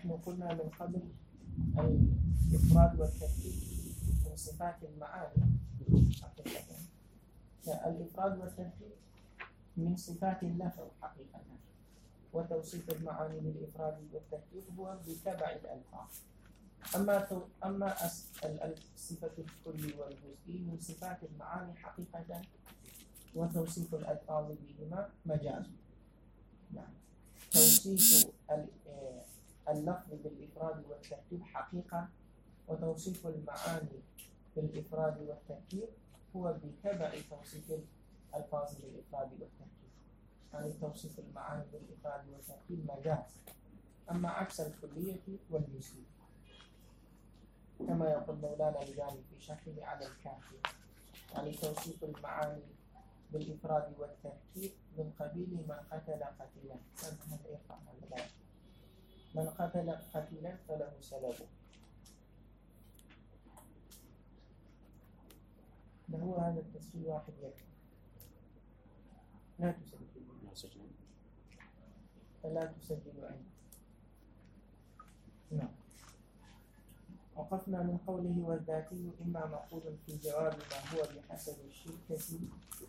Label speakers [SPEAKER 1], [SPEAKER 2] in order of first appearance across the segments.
[SPEAKER 1] نحن قلنا من قبل الإفراد والترتيب من صفات المعاني حقيقة. الإفراد والترتيب من صفات اللفظ حقيقة، وتوصيف المعاني بالإفراد والترتيب هو بتبع الألفاظ. أما الصفة الكلي والجزئي من صفات المعاني حقيقة، وتوصيف الألفاظ بهما مجاز. نعم. توصيف اللفظ بالإفراد والترتيب حقيقة، وتوصيف المعاني بالإفراد والترتيب هو بتبع توصيف الألفاظ بالإفراد والترتيب. يعني توصيف المعاني بالإفراد والترتيب مجاز، أما عكس الكلية والجزئية، كما يقول مولانا الجاني في شرحه على الكافي. يعني توصيف المعاني بالإفراد والترتيب من قبيل من قتل قتيلا. من قتل قتيلا فله سلبه. ده هو هذا التسجيل واحد يكفي. لا تسجل. فلا تسجل أين. نعم. وقفنا من قوله والذاتي إما مقول في جواب ما هو بحسب الشركة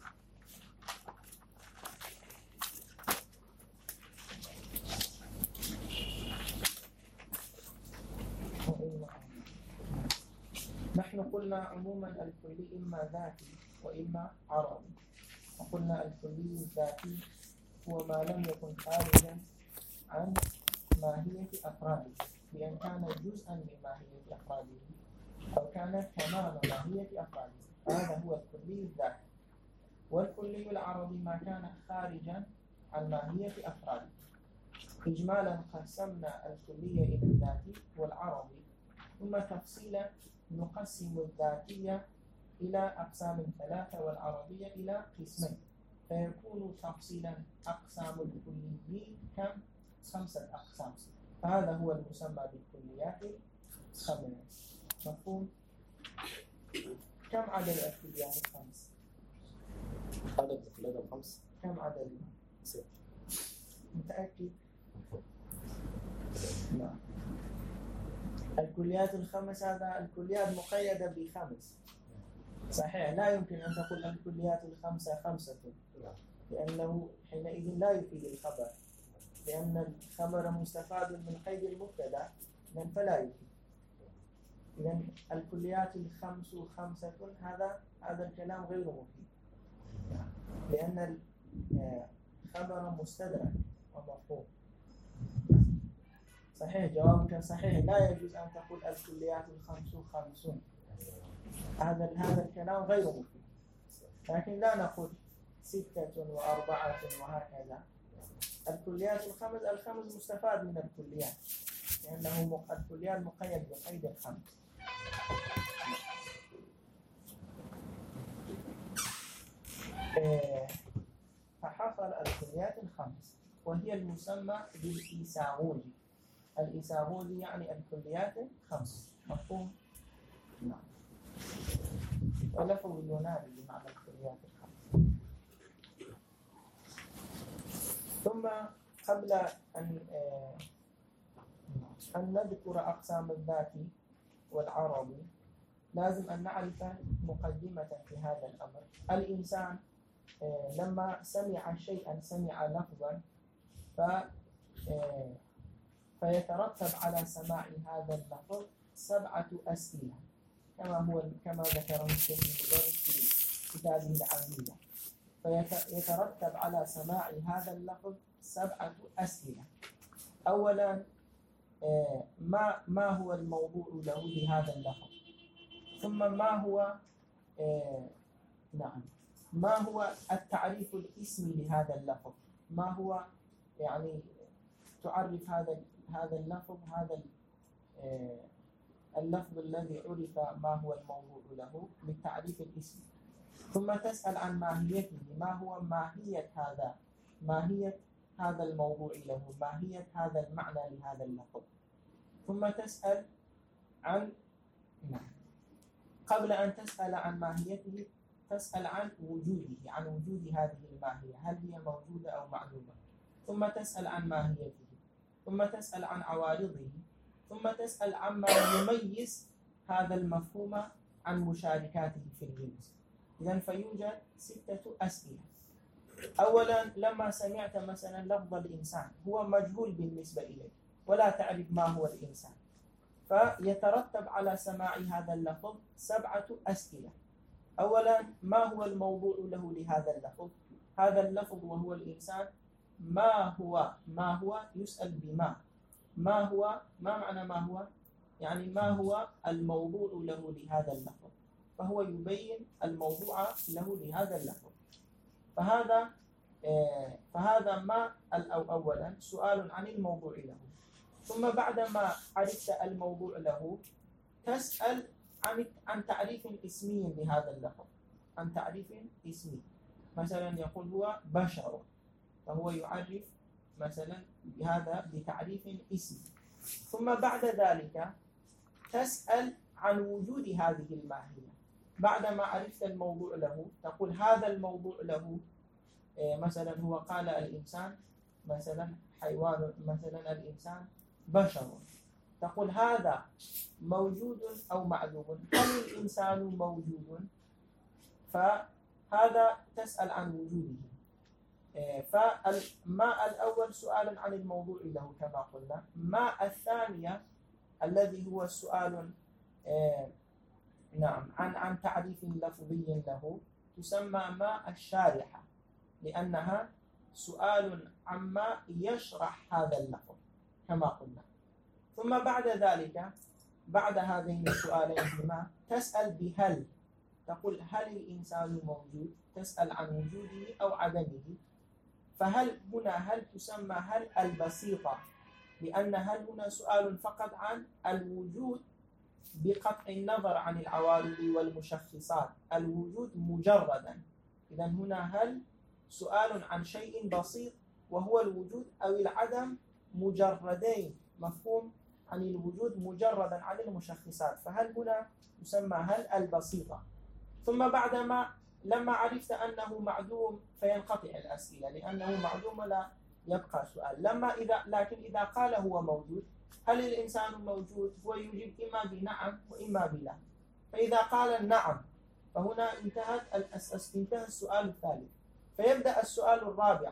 [SPEAKER 1] نحن قلنا عموما الكلي إما ذاتي وإما عرضي. وقلنا الكلي الذاتي هو ما لم يكن خارجا عن ماهية أفراده، بأن كان جزءا من ماهية أفراده أو كان تمام ماهية أفراده، هذا هو الكلي الذاتي. والكلي العرضي ما كان خارجا عن ماهية أفراده. إجمالا قسمنا الكلية إلى الذاتي والعرضي، ثم تفصيلا نقسم الذاتية إلى أقسام ثلاثة والعرضية إلى قسمين، فيكون تفصيلا أقسام الكلي كم؟ 5 أقسام. هذا هو المسمى بالكليات الخمس. مفهوم؟ كم عدد الكليات الخمس؟
[SPEAKER 2] عدد الكليات الخمس
[SPEAKER 1] كم عدد؟
[SPEAKER 2] 6.
[SPEAKER 1] متأكد؟ نعم. الكليات الخمس هذا الكليات مقيدة ب5. صحيح، لا يمكن أن تقول الكليات الخمسة 5، لأنه حينئذ لا يفيد الخبر، لأن الخبر مستفاد من قيد المبتدأ، فلا يفيد. إذن الكليات الخمس 5 هذا الكلام غير مفيد، لأن الخبر مستدرك ومفهوم. صحيح، جوابك صحيح، لا يجوز أن تقول الكليات الخمس 50. هذا الكلام غير مفيد. لكن لا نقول 6 و4 وهكذا. الكليات الخمس مستفاد من الكليات، لأنه الكليات مقيد بقيد الخمس. فحصل الكليات الخمس، وهي المسمى بالإيساغولي. الإيساغولي يعني الكليات الخمس. مفهوم؟ نعم. ولفظ اليوناني بمعنى الكليات الخمس. ثم قبل أن نذكر أقسام الذات والعرضي، لازم أن نعرف مقدمة في هذا الأمر. الإنسان لما سمع شيئا، سمع لفظا، فيترتب على سماع هذا اللفظ 7 أسئلة، كما ذكر الشيخ المدرس في كتابه العقيدة. فيترتب على سماع هذا اللفظ 7 أسئلة. أولا، ما هو الموضوع له بهذا اللفظ؟ ثم ما هو التعريف الاسمي لهذا اللفظ؟ ما هو يعني تعرف هذا اللفظ، هذا اللفظ الذي عرف ما هو الموضوع له بالتعريف الاسمي. ثم تسأل عن ماهيته، ما هو ماهية هذا الموضوع له، ماهية هذا المعنى لهذا اللفظ. ثم تسأل عن قبل أن تسأل عن ماهيته تسأل عن وجوده، عن وجود هذه الماهية، هل هي موجودة أو معلومة. ثم تسأل عن ماهيته، ثم تسأل عن عوارضه، ثم تسأل عما يميز هذا المفهوم عن مشاركاته في الجنس. إذن فيوجد 6 أسئلة. أولا، لما سمعت مثلا لفظ الإنسان هو مجهول بالنسبة إليك ولا تعرف ما هو الإنسان، فيترتب على سماع هذا اللفظ 7 أسئلة. أولا، ما هو الموضوع له لهذا اللفظ؟ هذا اللفظ وهو الإنسان ما هو يسأل بما. ما هو، ما معنى ما هو؟ يعني ما هو الموضوع له لهذا اللفظ، فهو يبين الموضوع له لهذا اللفظ. فهذا ما أولا سؤال عن الموضوع له. ثم بعدما عرفت الموضوع له تسأل عن تعريف اسمي لهذا اللفظ، عن تعريف اسمي. مثلا يقول هو بشر، فهو يعرف مثلا بهذا بتعريف اسمي. ثم بعد ذلك تسأل عن وجود هذه الماهية. بعدما عرفت الموضوع له تقول هذا الموضوع له، مثلا هو قال الإنسان مثلا حيوان، مثلا الإنسان بشر، تقول هذا موجود أو معدوم، هل الإنسان موجود؟ فهذا تسأل عن وجوده. فالماء الأول سؤال عن الموضوع له كما قلنا. ماء الثانية الذي هو السؤال عن تعريف لفظي له تسمى ماء الشارحة، لأنها سؤال عما يشرح هذا اللفظ كما قلنا. ثم بعد ذلك بعد هذين السؤالين بما تسأل بهل، تقول هل الإنسان موجود؟ تسأل عن وجوده أو عدمه. فهل هنا هل تسمى هل البسيطة، لأن هل هنا سؤال فقط عن الوجود بقطع النظر عن العوارض والمشخصات، الوجود مجردا. إذا هنا هل سؤال عن شيء بسيط وهو الوجود أو العدم مجردين، مفهوم عن الوجود مجردا عن المشخصات، فهل هنا تسمى هل البسيطة. ثم بعدما لما عرفت أنه معدوم فينقطع الأسئلة، لأنه معدوم ولا يبقى سؤال. لكن إذا قال هو موجود، هل الإنسان موجود؟ هو يجيب إما بنعم وإما بلا. فإذا قال نعم فهنا انتهى السؤال الثالث، فيبدأ السؤال الرابع.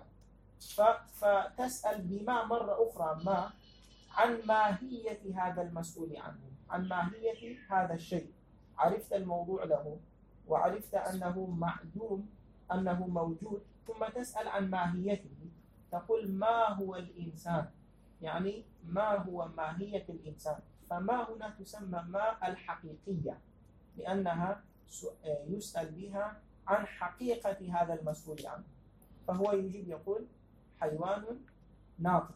[SPEAKER 1] فتسأل بما مرة أخرى ما عن ماهية هذا المسؤول عنه، عن ماهية هذا الشيء. عرفت الموضوع له وعرفت أنه معدوم، أنه موجود، ثم تسأل عن ماهيته. تقول ما هو الإنسان، يعني ما هو ماهية الإنسان. فما هنا تسمى ما الحقيقية، لأنها يسأل بها عن حقيقة هذا المسؤول عنه. فهو يجيب يقول حيوان ناطق.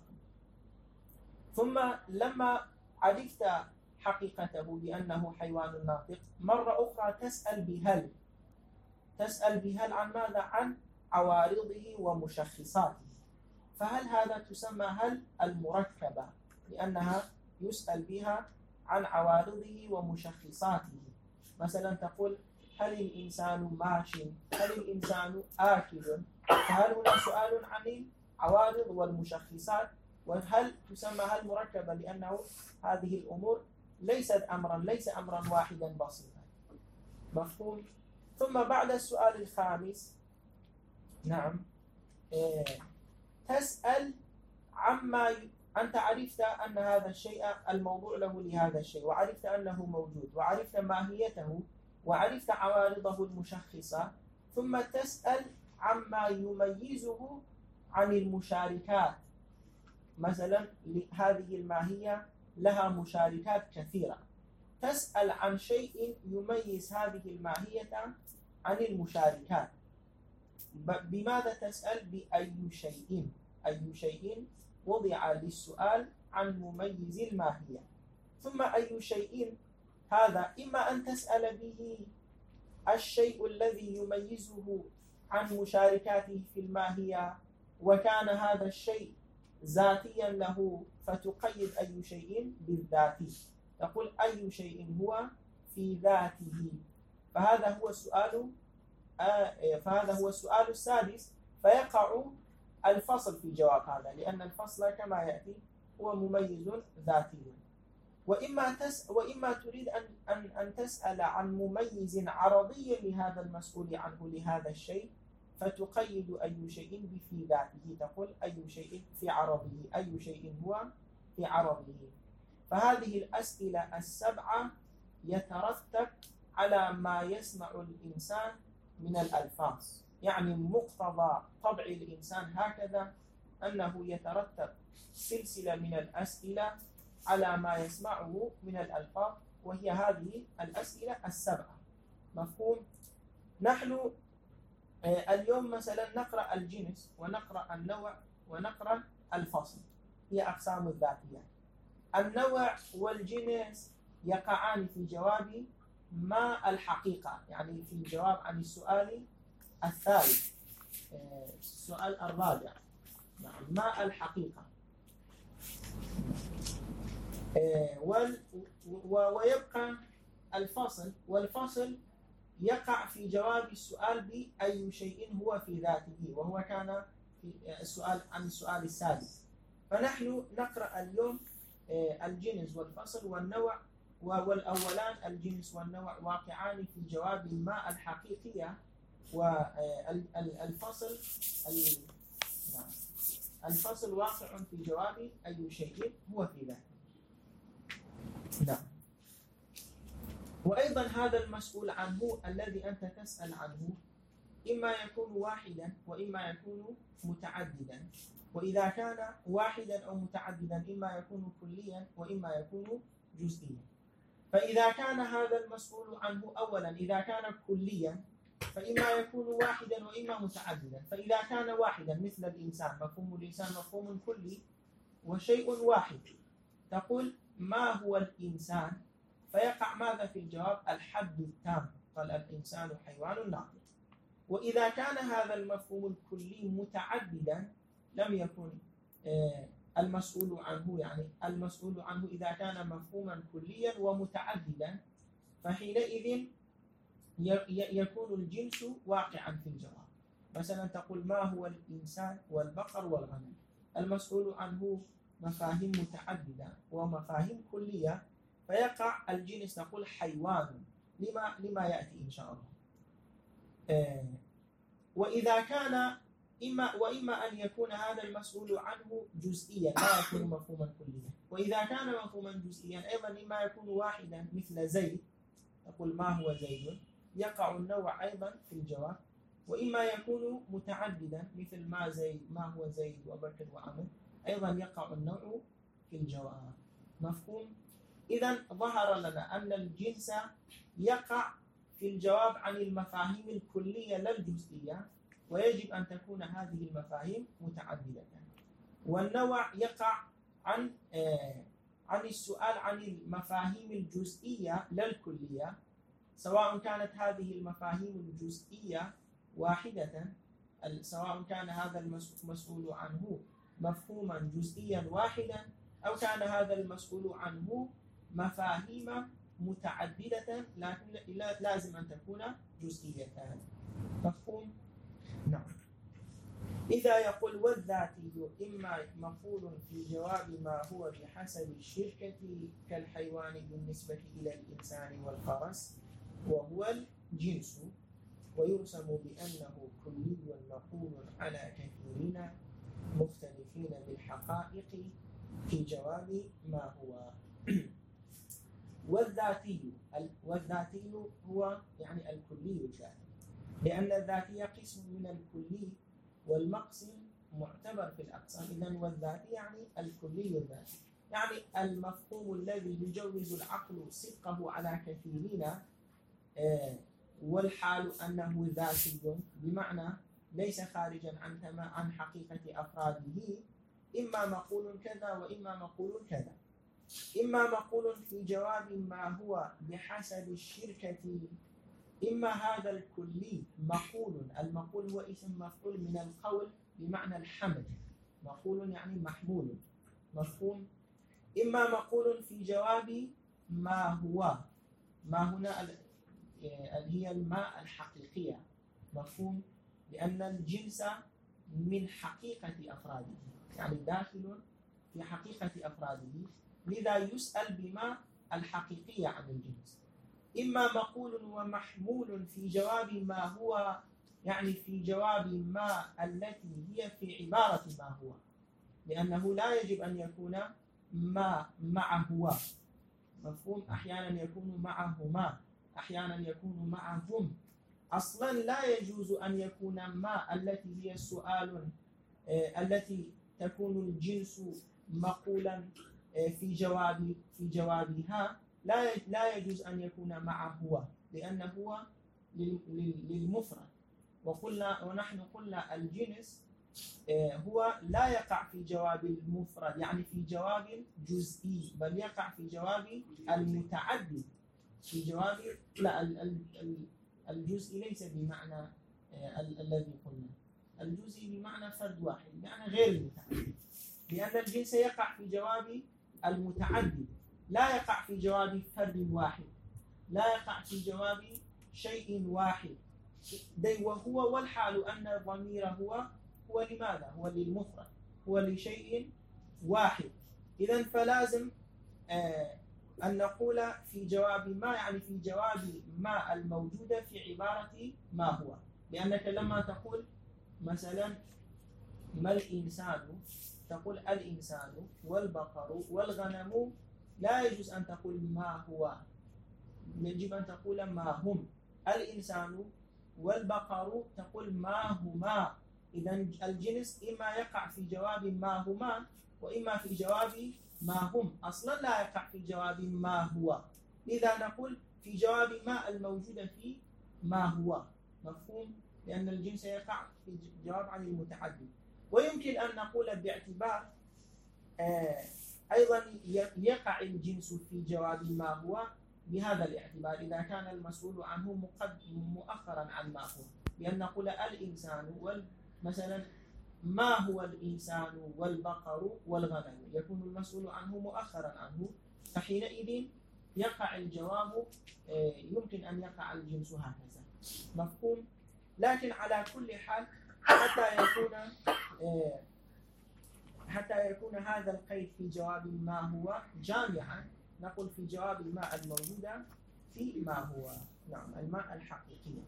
[SPEAKER 1] ثم لما عرفت حقيقته بأنه حيوان ناطق مرة أخرى تسأل بهل. تسأل بهل عن ماذا؟ عن عوارضه ومشخصاته. فهل هذا تسمى هل المركبة، لأنها يسأل بها عن عوارضه ومشخصاته. مثلا تقول هل الإنسان ماش؟ هل الإنسان آكل؟ فهل هنا سؤال عن العوارض والمشخصات. وهل تسمى هل مركبة، لأنه هذه الأمور ليس أمرا واحدا بسيطا، مفهوم. ثم بعد السؤال الخامس تسأل عما أنت عرفت أن هذا الشيء الموضوع له لهذا الشيء، وعرفت أنه موجود، وعرفت ماهيته، وعرفت عوارضه المشخصة. ثم تسأل عما يميزه عن المشاركات. مثلا هذه الماهية لها مشاركات كثيرة، تسأل عن شيء يميز هذه الماهية عن المشاركات. بماذا تسأل؟ بأي شيء. أي شيء وضع للسؤال عن مميز الماهية. ثم أي شيء هذا إما أن تسأل به الشيء الذي يميزه عن مشاركاته في الماهية، وكان هذا الشيء ذاتيا له فتقيد أي شيء بالذاتي، تقول أي شيء هو في ذاته. فهذا هو السؤال السادس. فيقع الفصل في جواب هذا، لأن الفصل كما يأتي هو مميز ذاتي. وإما تريد أن تسأل عن مميز عرضي لهذا المسؤول عنه لهذا الشيء، فتقيد أي شيء في ذاته، تقول أي شيء في عرضه، أي شيء هو في عرضه. فهذه الأسئلة السبعة يترتب على ما يسمع الإنسان من الألفاظ، يعني مقتضى طبع الإنسان هكذا أنه يترتب سلسلة من الأسئلة على ما يسمعه من الألفاظ، وهي هذه الأسئلة السبعة. مفهوم؟ نحن اليوم مثلا نقرأ الجنس ونقرأ النوع ونقرأ الفصل، هي أقسام الذاتية. النوع والجنس يقعان في جواب ما الحقيقة، يعني في الجواب عن السؤال الثالث، السؤال الرابع، ما الحقيقة. ويبقى الفصل، والفصل يقع في جواب السؤال بأي شيء هو في ذاته، وهو كان في السؤال عن السؤال السادس. فنحن نقرأ اليوم الجنس والفصل والنوع، والأولان الجنس والنوع واقعان في جواب ما الحقيقية، والفصل الفصل واقع في جواب أي شيء هو في ذاته. نعم. وأيضا هذا المسؤول عنه الذي أنت تسأل عنه إما يكون واحدا وإما يكون متعددا، وإذا كان واحدا أو متعددا إما يكون كليا وإما يكون جزئيا. فإذا كان هذا المسؤول عنه أولا إذا كان كليا فإما يكون واحدا وإما متعددا. فإذا كان واحدا مثل الإنسان، مفهوم الإنسان مفهوم كلي وشيء واحد، تقول ما هو الإنسان، فيقع ماذا في الجواب؟ الحد التام، قال الإنسان حيوان ناطق. وإذا كان هذا المفهوم الكلي متعددا لم يكن المسؤول عنه، يعني المسؤول عنه إذا كان مفهوما كليا ومتعددا فحينئذ يكون الجنس واقعا في الجواب. مثلا تقول ما هو الإنسان والبقر والغنم، المسؤول عنه مفاهيم متعددة ومفاهيم كلية، فيقع الجنس تقول حيوان لما يأتي إن شاء الله. وإذا كان وإما أن يكون هذا المسؤول عنه جزئيا لا يكون مفهوما كليا، وإذا كان مفهوما جزئيا أيضا إما يكون واحدا مثل زيد، تقول ما هو زيد، يقع النوع أيضا في الجواب. وإما يكون متعددا مثل ما هو زيد وبكر وعمر، أيضا يقع النوع في الجواب. مفهوم؟ إذن ظهر لنا أن الجنس يقع في الجواب عن المفاهيم الكلية لا الجزئية، ويجب أن تكون هذه المفاهيم متعددة. والنوع يقع عن السؤال عن المفاهيم الجزئية لا الكلية، سواء كانت هذه المفاهيم الجزئية واحدة، سواء كان هذا المسؤول عنه مفهوما جزئيا واحدا، أو كان هذا المسؤول عنه مفاهيم متعددة لكن لازم أن تكون جزئية. مفهوم؟ نعم. إذا يقول والذاتي إما مفعول في جواب ما هو بحسب الشركة كالحيوان بالنسبة إلى الإنسان والفرس، وهو الجنس، ويرسم بأنه كلي مقول على كثيرين مختلفين بالحقائق في جواب ما هو. والذاتي هو يعني الكلي الذاتي، لأن الذاتي قسم من الكلي والمقسم معتبر في الأقسام. إذن والذاتي يعني الكلي الذاتي، يعني المفهوم الذي يجوز العقل صدقه على كثيرين، والحال أنه ذاتي بمعنى ليس خارجا عن حقيقة أفراده، إما مقول كذا وإما مقول كذا. إما مقول في جواب ما هو بحسب الشركة، إما هذا الكلي مقول، المقول هو اسم مفعول من القول بمعنى الحمل، مقول يعني محمول. مفهوم؟ إما مقول في جواب ما هو، ما هنا هي الماء الحقيقية. مفهوم؟ لأن الجنس من حقيقة أفراده، يعني داخل في حقيقة أفراده، لذا يسأل بما الحقيقية عن الجنس، إما مقول ومحمول في جواب ما هو، يعني في جواب ما التي هي في عبارة ما هو، لأنه لا يجب أن يكون ما مع هو، مفهوم؟ أحيانا يكون معهما، أحيانا يكون معهم. أصلا لا يجوز أن يكون ما التي هي السؤال التي تكون الجنس مقولا في جوابها، لا يجوز أن يكون مع هو، لأن هو للمفرد. ونحن قلنا الجنس هو لا يقع في جواب المفرد، يعني في جواب جزئي، بل يقع في جواب المتعدد. في جواب لا، الجزئي ليس بمعنى الذي قلنا، الجزئي بمعنى فرد واحد، يعني غير المتعدد، لأن الجنس يقع في جواب المتعدد، لا يقع في جواب فرد واحد، لا يقع في جواب شيء واحد. وهو والحال أن الضمير هو لماذا؟ هو للمفرد، هو لشيء واحد. إذن فلازم أن نقول في جواب ما، يعني في جواب ما الموجودة في عبارة ما هو. لأنك لما تقول مثلا ما الإنسان، تقول الإنسان والبقر والغنم، لا يجوز أن تقول ما هو، يجب أن تقول ما هم. الإنسان والبقر تقول ما هما. إذن الجنس إما يقع في جواب ما هما، وإما في جواب ما هم. أصلا لا يقع في جواب ما هو، لذا نقول في جواب ما الموجودة في ما هو، مفهوم؟ لأن الجنس يقع في جواب عن المتعدد. ويمكن أن نقول باعتبار أيضا يقع الجنس في جواب ما هو بهذا الاعتبار، إذا كان المسؤول عنه مؤخرا عن ما هو، لأن نقول الإنسان مثلا ما هو الإنسان والبقر والغنم، يكون المسؤول عنه مؤخرا عنه، فحينئذ يقع الجواب، يمكن أن يقع الجنس هكذا، مفهوم؟ لكن على كل حال حتى يكون هذا القيد في جواب ما هو جامعا، نقول في جواب الماء الموجودة في ما هو، نعم، الماء الحقيقي.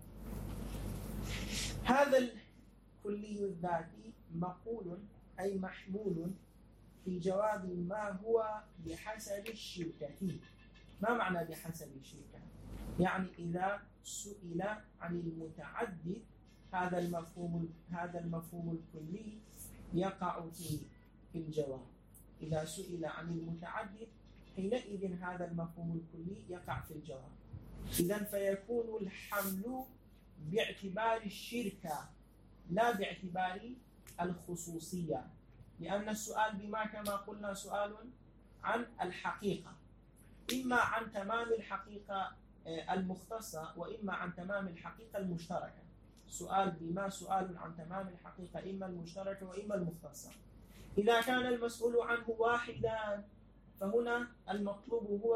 [SPEAKER 1] هذا الكلي الذاتي مقول أي محمول في جواب ما هو بحسب الشركة. ما معنى بحسب الشركة؟ يعني إذا سئل عن المتعدد، هذا المفهوم الكلي يقع في الجواب. إذا سئل عن المتعدد حينئذ هذا المفهوم الكلي يقع في الجواب. إذن فيكون الحمل باعتبار الشركة لا باعتبار الخصوصية، لأن السؤال بما كما قلنا سؤال عن الحقيقة، إما عن تمام الحقيقة المختصة، وإما عن تمام الحقيقة المشتركة. سؤال بما سؤال عن تمام الحقيقة، إما المشتركة وإما المختصة. إذا كان المسؤول عنه واحدا، فهنا المطلوب هو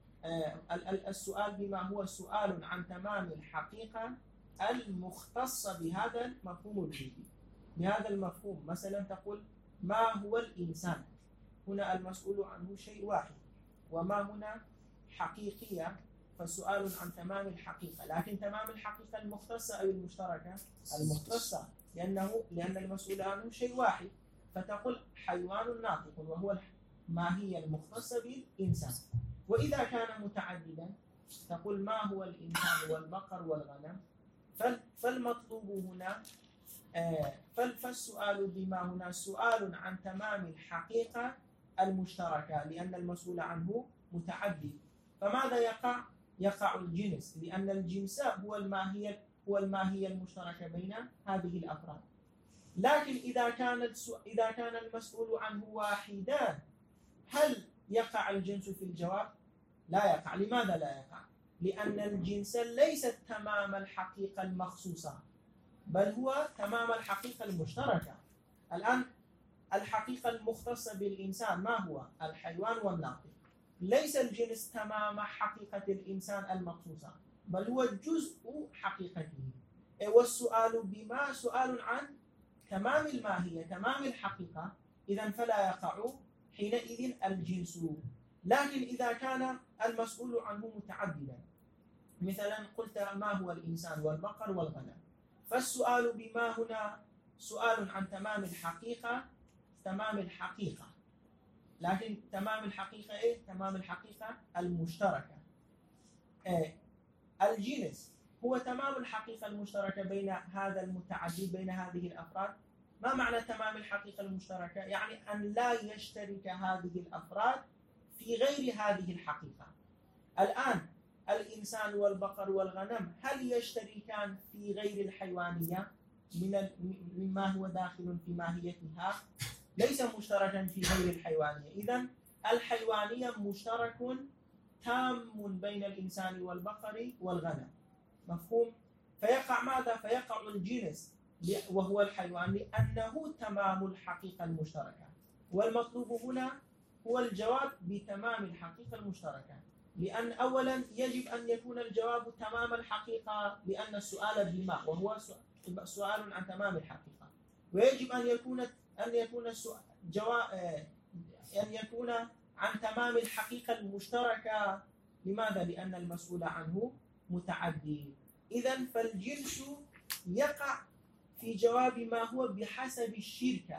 [SPEAKER 1] السؤال بما هو سؤال عن تمام الحقيقة المختصة بهذا المفهوم الجديد. بهذا المفهوم مثلا تقول ما هو الإنسان، هنا المسؤول عنه شيء واحد، وما هنا حقيقية، فسؤال عن تمام الحقيقة. لكن تمام الحقيقة المختصة أو المشتركة؟ المختصة، لأن المسؤول عنه شيء واحد، فتقول حيوان ناطق، وهو ما هي المختصة بالإنسان. وإذا كان متعددا تقول ما هو الإنسان والبقر والغنم. فالمطلوب هنا فالسؤال بما هنا سؤال عن تمام الحقيقة المشتركة، لأن المسؤول عنه متعدد. فماذا يقع الجنس، لأن الجنس هو الماهية المشتركة بين هذه الأفراد. لكن إذا كان المسؤول عنه واحدا، هل يقع الجنس في الجواب؟ لا يقع. لماذا لا يقع؟ لأن الجنس ليست تمام الحقيقة المخصوصة، بل هو تمام الحقيقة المشتركة. الآن الحقيقة المختصة بالإنسان ما هو؟ الحيوان والناطق. ليس الجنس تمام حقيقة الإنسان المخصوصة، بل هو جزء حقيقته. والسؤال بما سؤال عن تمام الماهية، تمام الحقيقة، إذن فلا يقع حينئذ الجنس. لكن إذا كان المسؤول عنه متعددا، مثلا قلت ما هو الإنسان والبقر والغنم، فالسؤال بما هنا سؤال عن تمام الحقيقة، لكن تمام الحقيقة إيه؟ تمام الحقيقة المشتركة. الجنس هو تمام الحقيقة المشتركة بين هذا المتعدد، بين هذه الأفراد. ما معنى تمام الحقيقة المشتركة؟ يعني أن لا يشترك هذه الأفراد في غير هذه الحقيقة. الآن الإنسان والبقر والغنم هل يشتركان في غير الحيوانية مما هو داخل في ماهيتها؟ ليس مشتركا في غير الحيوانية. إذن الحيوانية مشترك تام بين الإنسان والبقر والغنم، مفهوم؟ فيقع ماذا؟ فيقع الجنس وهو الحيوان لأنه تمام الحقيقة المشتركة، والمطلوب هنا هو الجواب بتمام الحقيقة المشتركة، لأن أولا يجب أن يكون الجواب تمام الحقيقة، لأن السؤال بما وهو سؤال عن تمام الحقيقة، ويجب أن يكون عن تمام الحقيقة المشتركة. لماذا؟ لأن المسؤول عنه متعدي. إذن فالجنس يقع في جواب ما هو بحسب الشركة،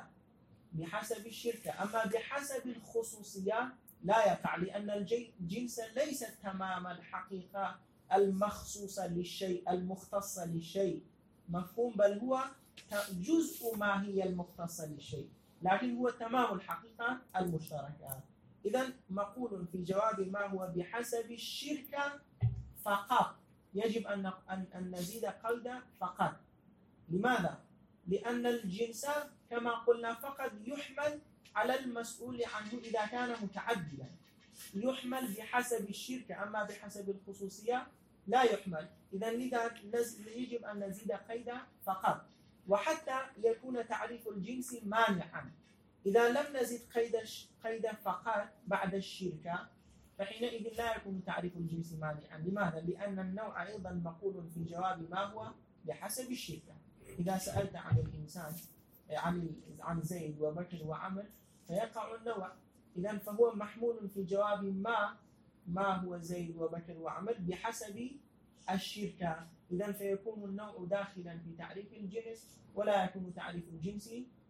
[SPEAKER 1] أما بحسب الخصوصية لا يقع، لأن الجنس ليس تمام الحقيقة المخصوصة للشيء المختصة للشيء، مفهوم؟ بل هو جزء ما هي المختصة للشيء، لكن هو تمام الحقيقة المشتركة. إذن مقول في جواب ما هو بحسب الشركة فقط، يجب أن نزيد قيد فقط. لماذا؟ لأن الجنس كما قلنا فقط يحمل على المسؤول عنه إذا كان متعددا، يحمل بحسب الشركة، أما بحسب الخصوصية لا يحمل. إذن لذا يجب أن نزيد قيد فقط، وحتى يكون تعريف الجنس مانعا. إذا لم نزد قيد فقط بعد الشركة فحينئذ لا يكون تعريف الجنس مانعا. لماذا؟ لأن النوع أيضا مقول في جواب ما هو بحسب الشركة. إذا سألت عن الإنسان عن زيد وبكر وعمر فيقع النوع، إذن فهو محمول في جواب ما هو زيد وبكر وعمر بحسب الشركة. إذن فيكون النوع داخلا في تعريف الجنس، ولا يكون تعريف الجنس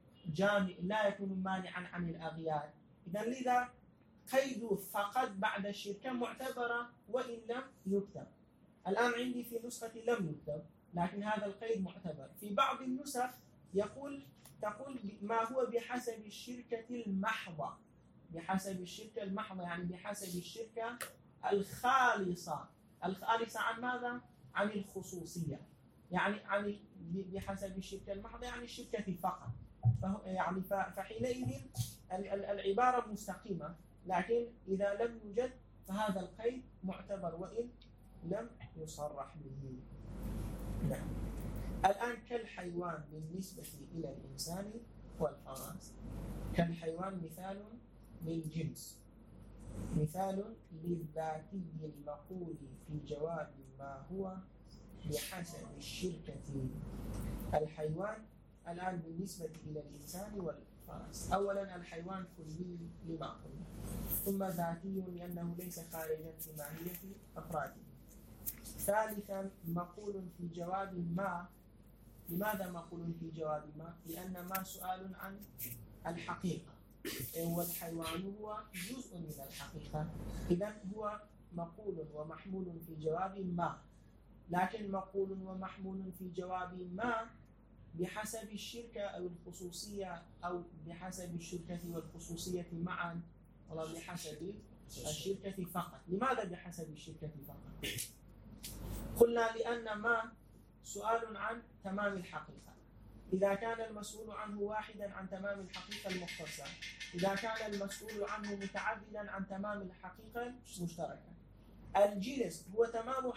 [SPEAKER 1] لا يكون مانعا عن الأغيار. إذن لذا قيد فقط بعد الشركة معتبرة وإن لم يكتب. الآن عندي في نسخة لم يكتب، لكن هذا القيد معتبر. في بعض النسخ تقول ما هو بحسب الشركة المحضة، بحسب الشركة المحضة يعني بحسب الشركة الخالصة عن ماذا؟ عن الخصوصية، يعني بحسب الشركة المحضة يعني الشركة فقط. يعني فحينئذ العبارة مستقيمة، لكن إذا لم يوجد فهذا القيد معتبر وإن لم يصرح به. نعم. الآن كالحيوان بالنسبة إلى الإنسان والفرس. كالحيوان مثال للجنس، مثال للذاتي المقول في جواب ما هو بحسب الشركة. الحيوان الآن بالنسبة إلى الإنسان والفرس، أولا الحيوان كلي لما قلنا، ثم ذاتي لأنه ليس خارجا في ماهية أفراده. ثالثا مقول في جواب ما. لماذا مقول في جواب ما؟ لأن ما سؤال عن الحقيقة، والحيوان هو جزء من الحقيقة، إذن هو مقول ومحمول في جواب ما. لكن مقول ومحمول في جواب ما بحسب الشركة أو الخصوصية، أو بحسب الشركة والخصوصية معا، ولا بحسب الشركة فقط. لماذا بحسب الشركة فقط؟ قلنا لأن ما سؤال عن تمام الحقيقة، إذا كان المسؤول عنه واحدا عن تمام الحقيقة المختصة، إذا كان المسؤول عنه متعددا عن تمام الحقيقة المشتركة. الجنس هو تمام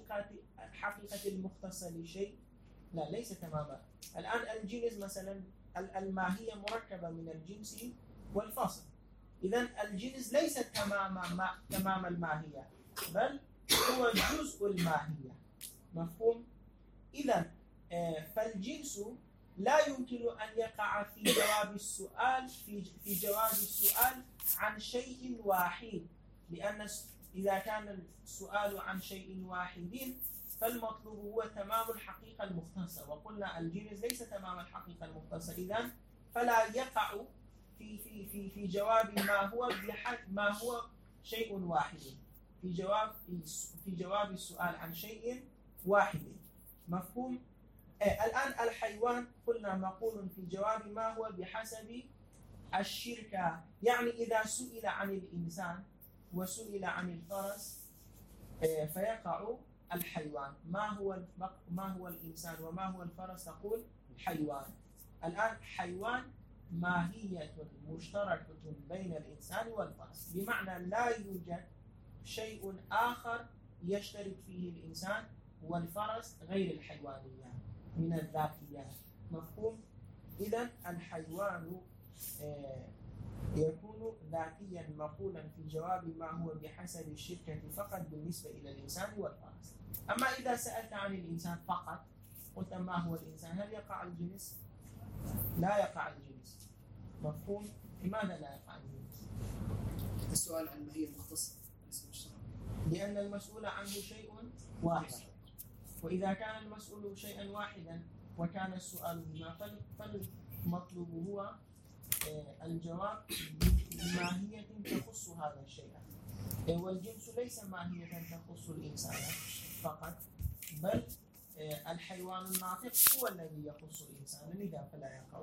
[SPEAKER 1] حقيقة المختصة لشيء؟ لا، ليس تماما. الآن الجنس مثلا الماهية مركبة من الجنس والفصل، إذن الجنس ليس تمام الماهية، بل هو جزء الماهية، مفهوم؟ إذن فالجنس لا يمكن أن يقع في جواب السؤال عن شيء واحد، لأن إذا كان السؤال عن شيء واحد فالمطلوب هو تمام الحقيقة المختصة، وقلنا الجنس ليس تمام الحقيقة المختصة، إذن فلا يقع في جواب ما هو شيء واحد، في جواب السؤال عن شيء واحد. مفهوم؟ الآن الحيوان قلنا مقول في جواب ما هو بحسب الشركة، يعني إذا سئل عن الإنسان وسئل عن الفرس فيقع الحيوان. ما هو الإنسان وما هو الفرس؟ تقول حيوان. الآن حيوان ماهية مشتركة بين الإنسان والفرس، بمعنى لا يوجد شيء آخر يشترك فيه الإنسان والفرس غير الحيوانية من الذاتيات. مفهوم؟ إذن الحيوان يكون ذاتيا مقولا في جواب ما هو بحسب الشركة فقط بالنسبة إلى الإنسان والفرس. أما إذا سألت عن الإنسان فقط قلت ما هو الإنسان، هل يقع الجنس؟ لا يقع الجنس. مفهوم؟ لماذا لا يقع الجنس؟
[SPEAKER 3] السؤال عن الماهية المختصة
[SPEAKER 1] لأن المسؤول عنه شيء واحد، وإذا كان المسؤول شيئا واحدا وكان السؤال بما فالمطلوب هو الجواب بماهية تخص هذا الشيء، والجنس ليس ماهية تخص الإنسان فقط، بل الحيوان الناطق هو الذي يخص الإنسان، لذا فلا يقع.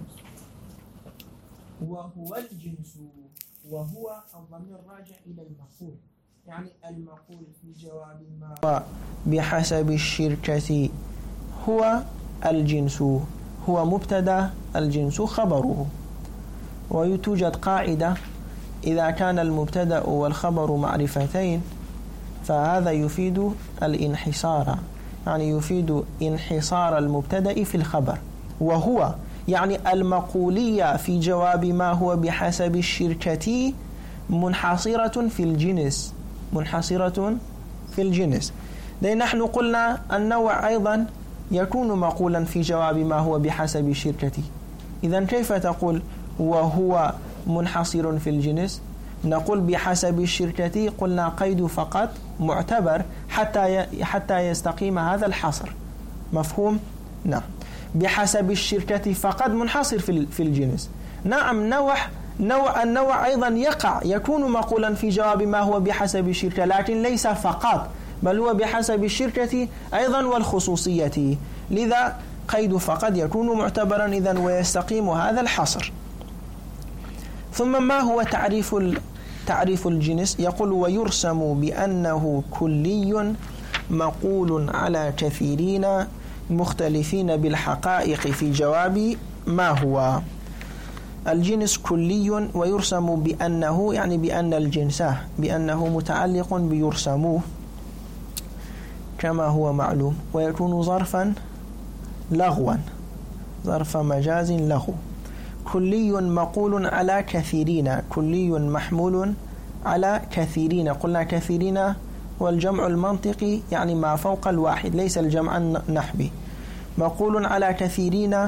[SPEAKER 1] وهو الجنس، وهو الضمير راجع إلى المقول، يعني المقول في جواب ما بحسب الشركة هو الجنس، هو مبتدا، الجنس خبره. ويوجد قاعدة: إذا كان المبتدا والخبر معرفتين فهذا يفيد الانحصار، يعني يفيد انحصار المبتدا في الخبر. وهو يعني المقولية في جواب ما هو بحسب الشركة منحصرة في الجنس، منحصرة في الجنس. لأن نحن قلنا النوع أيضا يكون مقولا في جواب ما هو بحسب الشركة. إذن كيف تقول وهو منحصر في الجنس؟ نقول بحسب الشركة، قلنا قيد فقط معتبر حتى يستقيم هذا الحصر. مفهوم؟ نعم. بحسب الشركة فقط منحصر في الجنس. نعم، النوع أيضا يكون مقولا في جواب ما هو بحسب الشركة، لكن ليس فقط، بل هو بحسب الشركة أيضا والخصوصية، لذا قيد فقط يكون معتبرا إذن ويستقيم هذا الحصر. ثم ما هو تعريف الجنس؟ يقول: ويرسم بأنه كلي مقول على كثيرين مختلفين بالحقائق في جواب ما هو. الجنس كلي ويرسم بأنه، يعني بأن الجنس بأنه متعلق بيرسموه كما هو معلوم، ويكون ظرفا لغوا، ظرف مجاز لغو. كلي مقول على كثيرين، كلي محمول على كثيرين. قلنا كثيرين والجمع المنطقي يعني ما فوق الواحد، ليس الجمع النحوي. مقول على كثيرين،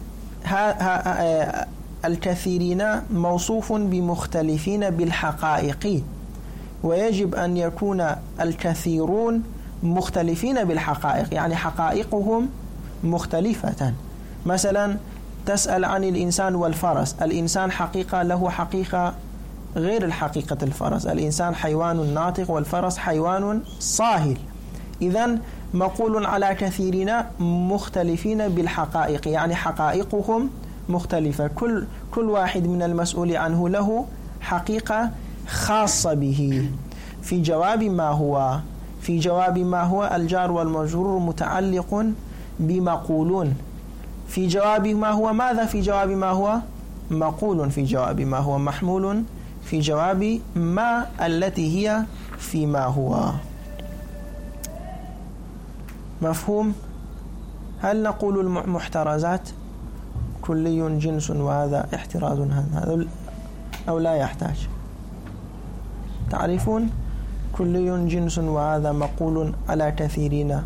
[SPEAKER 1] الكثيرين موصوف بمختلفين بالحقائق، ويجب أن يكون الكثيرون مختلفين بالحقائق، يعني حقائقهم مختلفة. مثلا تسأل عن الإنسان والفرس، الإنسان حقيقة له حقيقة غير الحقيقة الفرس، الإنسان حيوان ناطق والفرس حيوان صاهل. إذن مقول على كثيرين مختلفين بالحقائق، يعني حقائقهم مختلفة، كل واحد من المسؤول عنه له حقيقة خاصة به. في جواب ما هو الجار والمجرور متعلق بمقولون. في جواب ما هو ماذا؟ في جواب ما هو مقول، في جواب ما هو محمول، في جواب ما التي هي في ما هو. مفهوم؟ هل نقول المحترزات كلي جنس وهذا احتراز هذا أو لا يحتاج؟ تعرفون؟ كلي جنس وهذا مقول على كثيرين،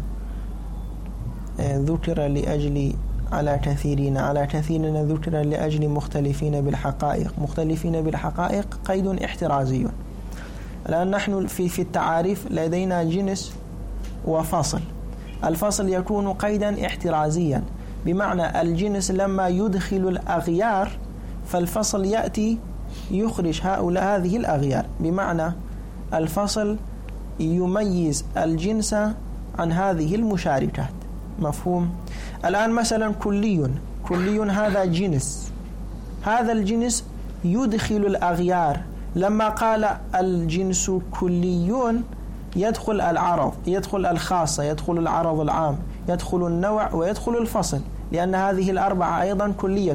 [SPEAKER 1] ذكر لأجل على كثيرين ذكر لأجل مختلفين بالحقائق. مختلفين بالحقائق قيد احترازي. الآن نحن في التعاريف لدينا جنس وفصل. الفصل يكون قيدا احترازيا، بمعنى الجنس لما يدخل الأغيار فالفصل يأتي يخرج هذه الأغيار، بمعنى الفصل يميز الجنس عن هذه المشاركات. مفهوم؟ الآن مثلا كلي هذا جنس، هذا الجنس يدخل الأغيار. لما قال الجنس كليون يدخل العرض، يدخل الخاصة، يدخل العرض العام، يدخل النوع ويدخل الفصل، لأن هذه الأربعة أيضا كلية.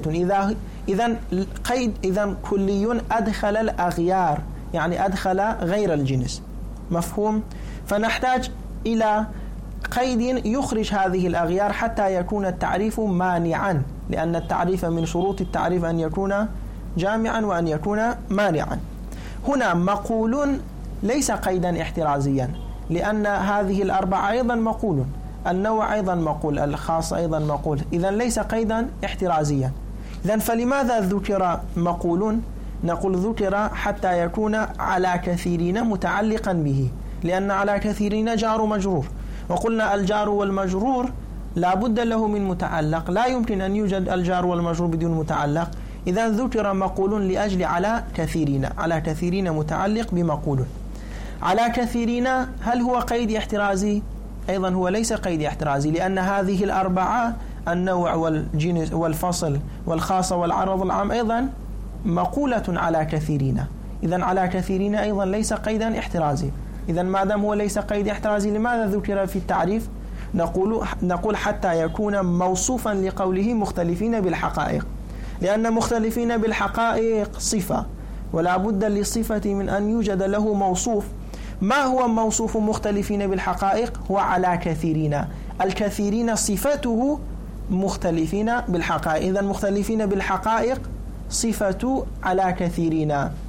[SPEAKER 1] إذا كلي أدخل الأغيار، يعني أدخل غير الجنس. مفهوم؟ فنحتاج إلى قيد يخرج هذه الأغيار حتى يكون التعريف مانعا، لأن التعريف من شروط التعريف أن يكون جامعا وأن يكون مانعا. هنا مقول ليس قيدا احترازيا، لأن هذه الأربعة أيضا مقول، النوع أيضا مقول، الخاص أيضا مقول، إذن ليس قيدا احترازيا. إذن فلماذا ذكر مقول؟ نقول ذكر حتى يكون على كثيرين متعلقا به، لأن على كثيرين جار مجرور، وقلنا الجار والمجرور لا بد له من متعلق، لا يمكن أن يوجد الجار والمجرور بدون متعلق. إذا ذكر مقول لأجل على كثيرين متعلق بمقول. على كثيرين هل هو قيد احترازي؟ أيضا هو ليس قيد احترازي، لأن هذه الأربعة النوع والجنس والفصل والخاصة والعرض العام أيضا مقولة على كثيرين. إذن على كثيرين أيضا ليس قيدا احترازي. إذن ما دام هو ليس قيد احترازي لماذا ذكر في التعريف؟ نقول حتى يكون موصوفا لقوله مختلفين بالحقائق، لأن مختلفين بالحقائق صفة، ولا بد للصفة من أن يوجد له موصوف. ما هو موصوف مختلفين بالحقائق؟ هو على كثيرين. الكثيرين صفته مختلفين بالحقائق، إذن مختلفين بالحقائق صفة على كثيرين.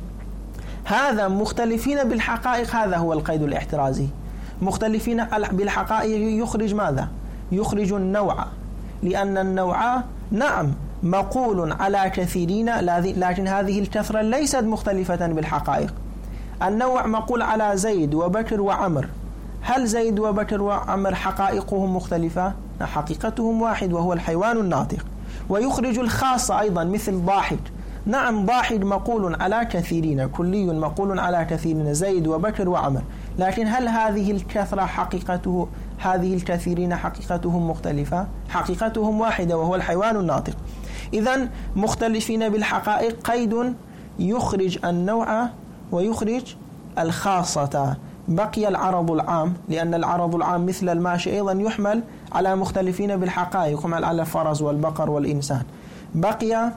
[SPEAKER 1] هذا مختلفين بالحقائق هذا هو القيد الاحترازي. مختلفين بالحقائق يخرج ماذا؟ يخرج النوع، لأن النوع نعم مقول على كثيرين، لكن هذه الكثرة ليست مختلفة بالحقائق. النوع مقول على زيد وبكر وعمر، هل زيد وبكر وعمر حقائقهم مختلفة؟ حقيقتهم واحد وهو الحيوان الناطق. ويخرج الخاصة أيضا مثل ضاحك، نعم ضاحك مقول على كثيرين، كلي مقول على كثيرين، زيد وبكر وعمر، لكن هل هذه الكثرة حقيقته، هذه الكثيرين حقيقتهم مختلفة؟ حقيقتهم واحدة وهو الحيوان الناطق. إذن مختلفين بالحقائق قيد يخرج النوع ويخرج الخاصة. بقي العرض العام، لأن العرض العام مثل الماشي أيضا يحمل على مختلفين بالحقائق، يحمل على الفرس والبقر والإنسان. بقي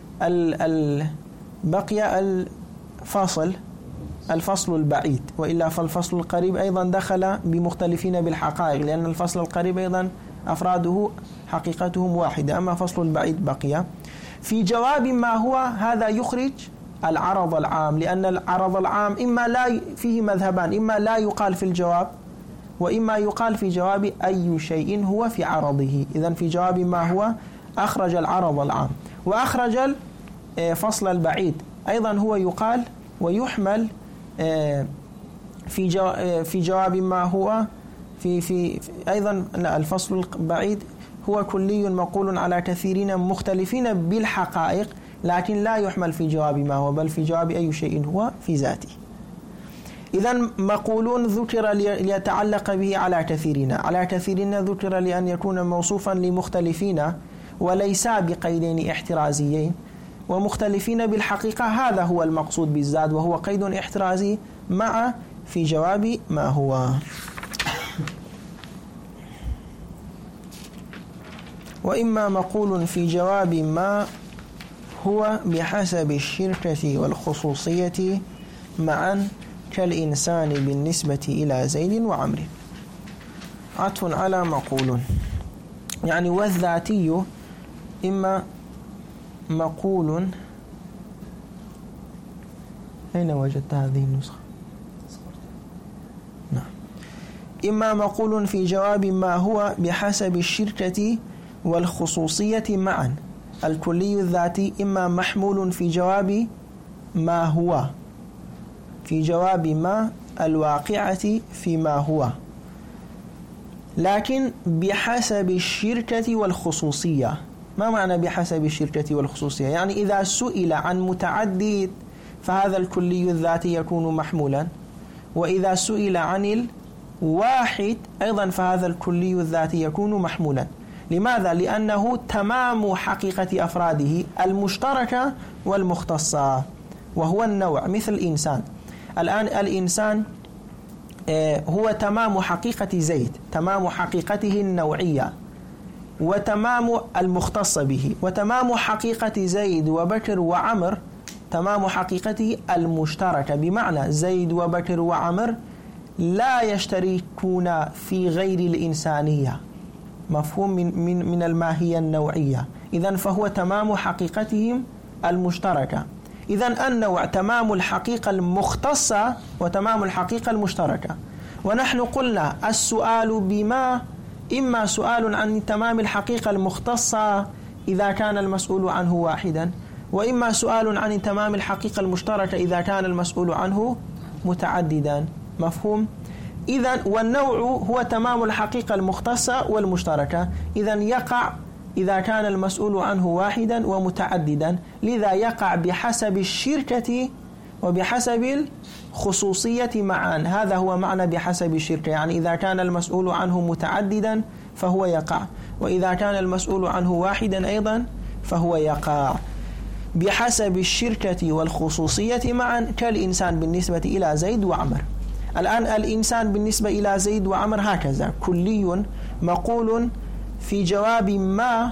[SPEAKER 1] الفصل البعيد، وإلا فالفصل القريب أيضا دخل بمختلفين بالحقائق، لأن الفصل القريب أيضا أفراده حقيقتهم واحدة، أما فصل البعيد بقي. في جواب ما هو هذا يخرج العرض العام، لأن العرض العام إما لا فيه مذهبان، إما لا يقال في الجواب، وإما يقال في جواب أي شيء هو في عرضه. إذن في جواب ما هو أخرج العرض العام، وأخرج فصل البعيد أيضا هو يقال ويحمل في جواب ما هو في أيضا الفصل البعيد هو كلي مقول على كثيرين مختلفين بالحقائق، لكن لا يحمل في جواب ما هو، بل في جواب أي شيء هو في ذاته. إذن مقولون ذكر ليتعلق به على كثيرين. على كثيرين ذكر لأن يكون موصوفا لمختلفين وليس بقيدين احترازيين، ومختلفين بالحقيقة هذا هو المقصود بالزاد، وهو قيد احترازي مع في جواب ما هو. وإما مقول في جواب ما هو بحسب الشركة والخصوصية معا، كالإنسان بالنسبة إلى زيد وعمر. عطف على مقول، يعني والذاتي إما مقول. أين وجدت هذه النسخة؟ نعم. إما مقول في جواب ما هو بحسب الشركة والخصوصية معا، الكلي الذاتي إما محمول في جواب ما هو، في جواب ما الواقعة فيما هو، لكن بحسب الشركة والخصوصية. ما معنى بحسب الشركة والخصوصية؟ يعني إذا سئل عن متعدد فهذا الكلي الذاتي يكون محمولا، وإذا سئل عن الواحد أيضا فهذا الكلي الذاتي يكون محمولا. لماذا؟ لأنه تمام حقيقة أفراده المشتركة والمختصة، وهو النوع. مثل الإنسان، الآن الإنسان هو تمام حقيقة زيد، تمام حقيقته النوعية، وتمام المختص به، وتمام حقيقة زيد وبكر وعمر تمام حقيقته المشتركة، بمعنى زيد وبكر وعمر لا يشتركون في غير الإنسانية، مفهوم من الماهية النوعية. إذن فهو تمام حقيقتهم المشتركة. إذن النوع تمام الحقيقة المختصة وتمام الحقيقة المشتركة. ونحن قلنا السؤال بما إما سؤال عن تمام الحقيقة المختصة إذا كان المسؤول عنه واحدا، وإما سؤال عن تمام الحقيقة المشتركة إذا كان المسؤول عنه متعددا، مفهوم؟ إذن والنوع هو تمام الحقيقة المختصة والمشتركة، إذن يقع إذا كان المسؤول عنه واحدا ومتعددا، لذا يقع بحسب الشركة وبحسب الخصوصية معا. هذا هو معنى بحسب الشركة، يعني إذا كان المسؤول عنه متعددا فهو يقع، وإذا كان المسؤول عنه واحدا أيضا فهو يقع بحسب الشركة والخصوصية معا، كالإنسان بالنسبة إلى زيد وعمر. الآن الإنسان بالنسبة إلى زيد وعمر هكذا كلي مقول في جواب ما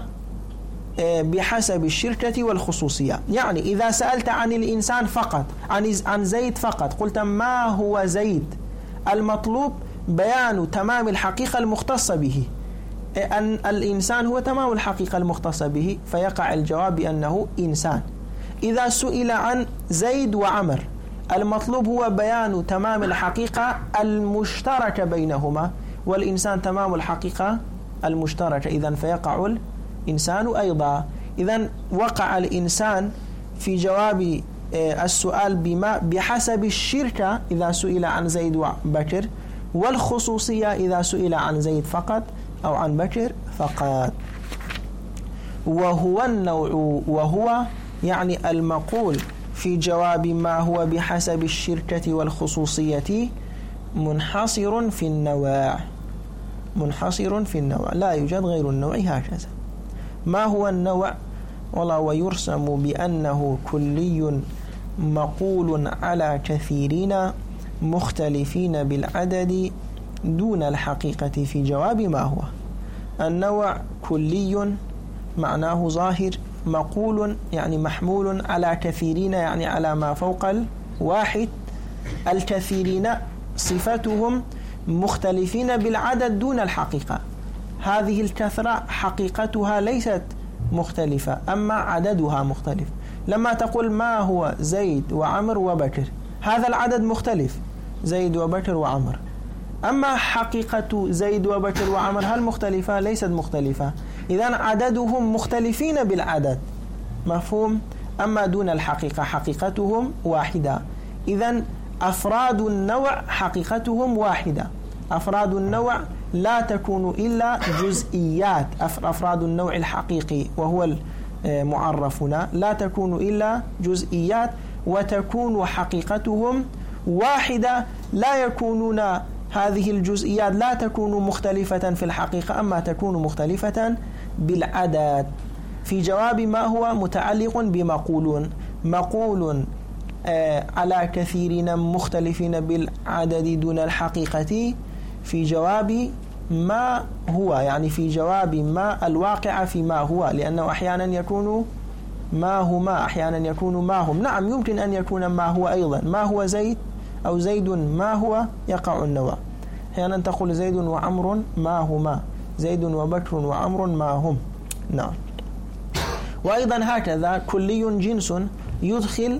[SPEAKER 1] بحسب الشركة والخصوصية. يعني إذا سألت عن الإنسان فقط، عن زيد فقط، قلت ما هو زيد، المطلوب بيان تمام الحقيقة المختصة به، أن الإنسان هو تمام الحقيقة المختصة به، فيقع الجواب بأنه إنسان. إذا سئل عن زيد وعمر المطلوب هو بيان تمام الحقيقة المشتركة بينهما، والإنسان تمام الحقيقة المشتركة، إذن فيقع الإنسان أيضا. إذن وقع الإنسان في جواب السؤال بما بحسب الشركة إذا سئل عن زيد وبكر، والخصوصية إذا سئل عن زيد فقط أو عن بكر فقط. وهو النوع، وهو يعني المقول في جواب ما هو بحسب الشركة والخصوصية منحصر في النوع، منحصر في النوع، لا يوجد غير النوع هكذا. ما هو النوع؟ والله ويرسم بأنه كلي مقول على كثيرين مختلفين بالعدد دون الحقيقة في جواب ما هو. النوع كلي معناه ظاهر، مقول يعني محمول على كثيرين يعني على ما فوق الواحد، الكثيرين صفتهم مختلفين بالعدد دون الحقيقة. هذه الكثرة حقيقتها ليست مختلفة أما عددها مختلف. لما تقول ما هو زيد وعمر وبكر، هذا العدد مختلف، زيد وبكر وعمر، أما حقيقة زيد وبكر وعمر هل مختلفة؟ ليست مختلفة. إذن عددهم مختلفين بالعدد، مفهوم؟ أما دون الحقيقة حقيقتهم واحدة. إذن أفراد النوع حقيقتهم واحدة، أفراد النوع لا تكون إلا جزئيات، أفراد النوع الحقيقي وهو المعرفنا لا تكون إلا جزئيات، وتكون حقيقتهم واحدة، لا يكونون هذه الجزئيات لا تكون مختلفة في الحقيقة أما تكون مختلفة بالعدد. في جواب ما هو متعلق بمقولون، مقول على كثيرين مختلفين بالعدد دون الحقيقة في جواب ما هو، يعني في جواب ما الواقع في ما هو، لأنه أحيانا يكون ما هما، أحيانا يكون ما هم. نعم يمكن أن يكون ما هو أيضا، ما هو زيد أو زيد ما هو يقع النوع. أحيانا تقول زيد وعمر ما هما، زيد وبكر وعمر ما هم. نعم. وأيضا هكذا كلي جنس يدخل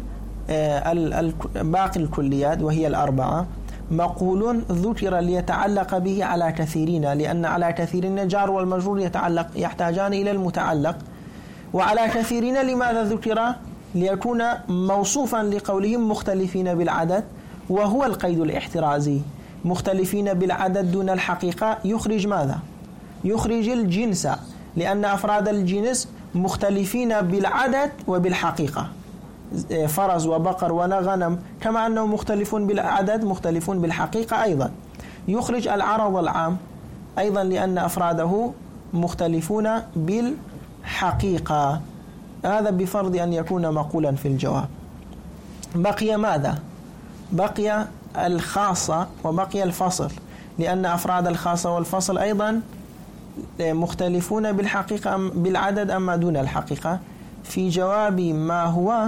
[SPEAKER 1] باقي الكليات وهي الأربعة، مقول ذكر ليتعلق به على كثيرين، لأن على كثيرين جار والمجرور يحتاجان إلى المتعلق. وعلى كثيرين لماذا ذكر؟ ليكون موصوفا لقولهم مختلفين بالعدد، وهو القيد الاحترازي. مختلفين بالعدد دون الحقيقة يخرج ماذا؟ يخرج الجنس، لأن أفراد الجنس مختلفين بالعدد وبالحقيقة. فرس وبقر وغنم كما أنه مختلفون بالعدد مختلفون بالحقيقة أيضا. يخرج العرض العام أيضا لأن أفراده مختلفون بالحقيقة. هذا بفرض أن يكون مقولا في الجواب. بقي ماذا؟ بقي الخاصة وبقي الفصل، لأن أفراد الخاصة والفصل أيضا مختلفون بالحقيقة بالعدد أما دون الحقيقة. في جواب ما هو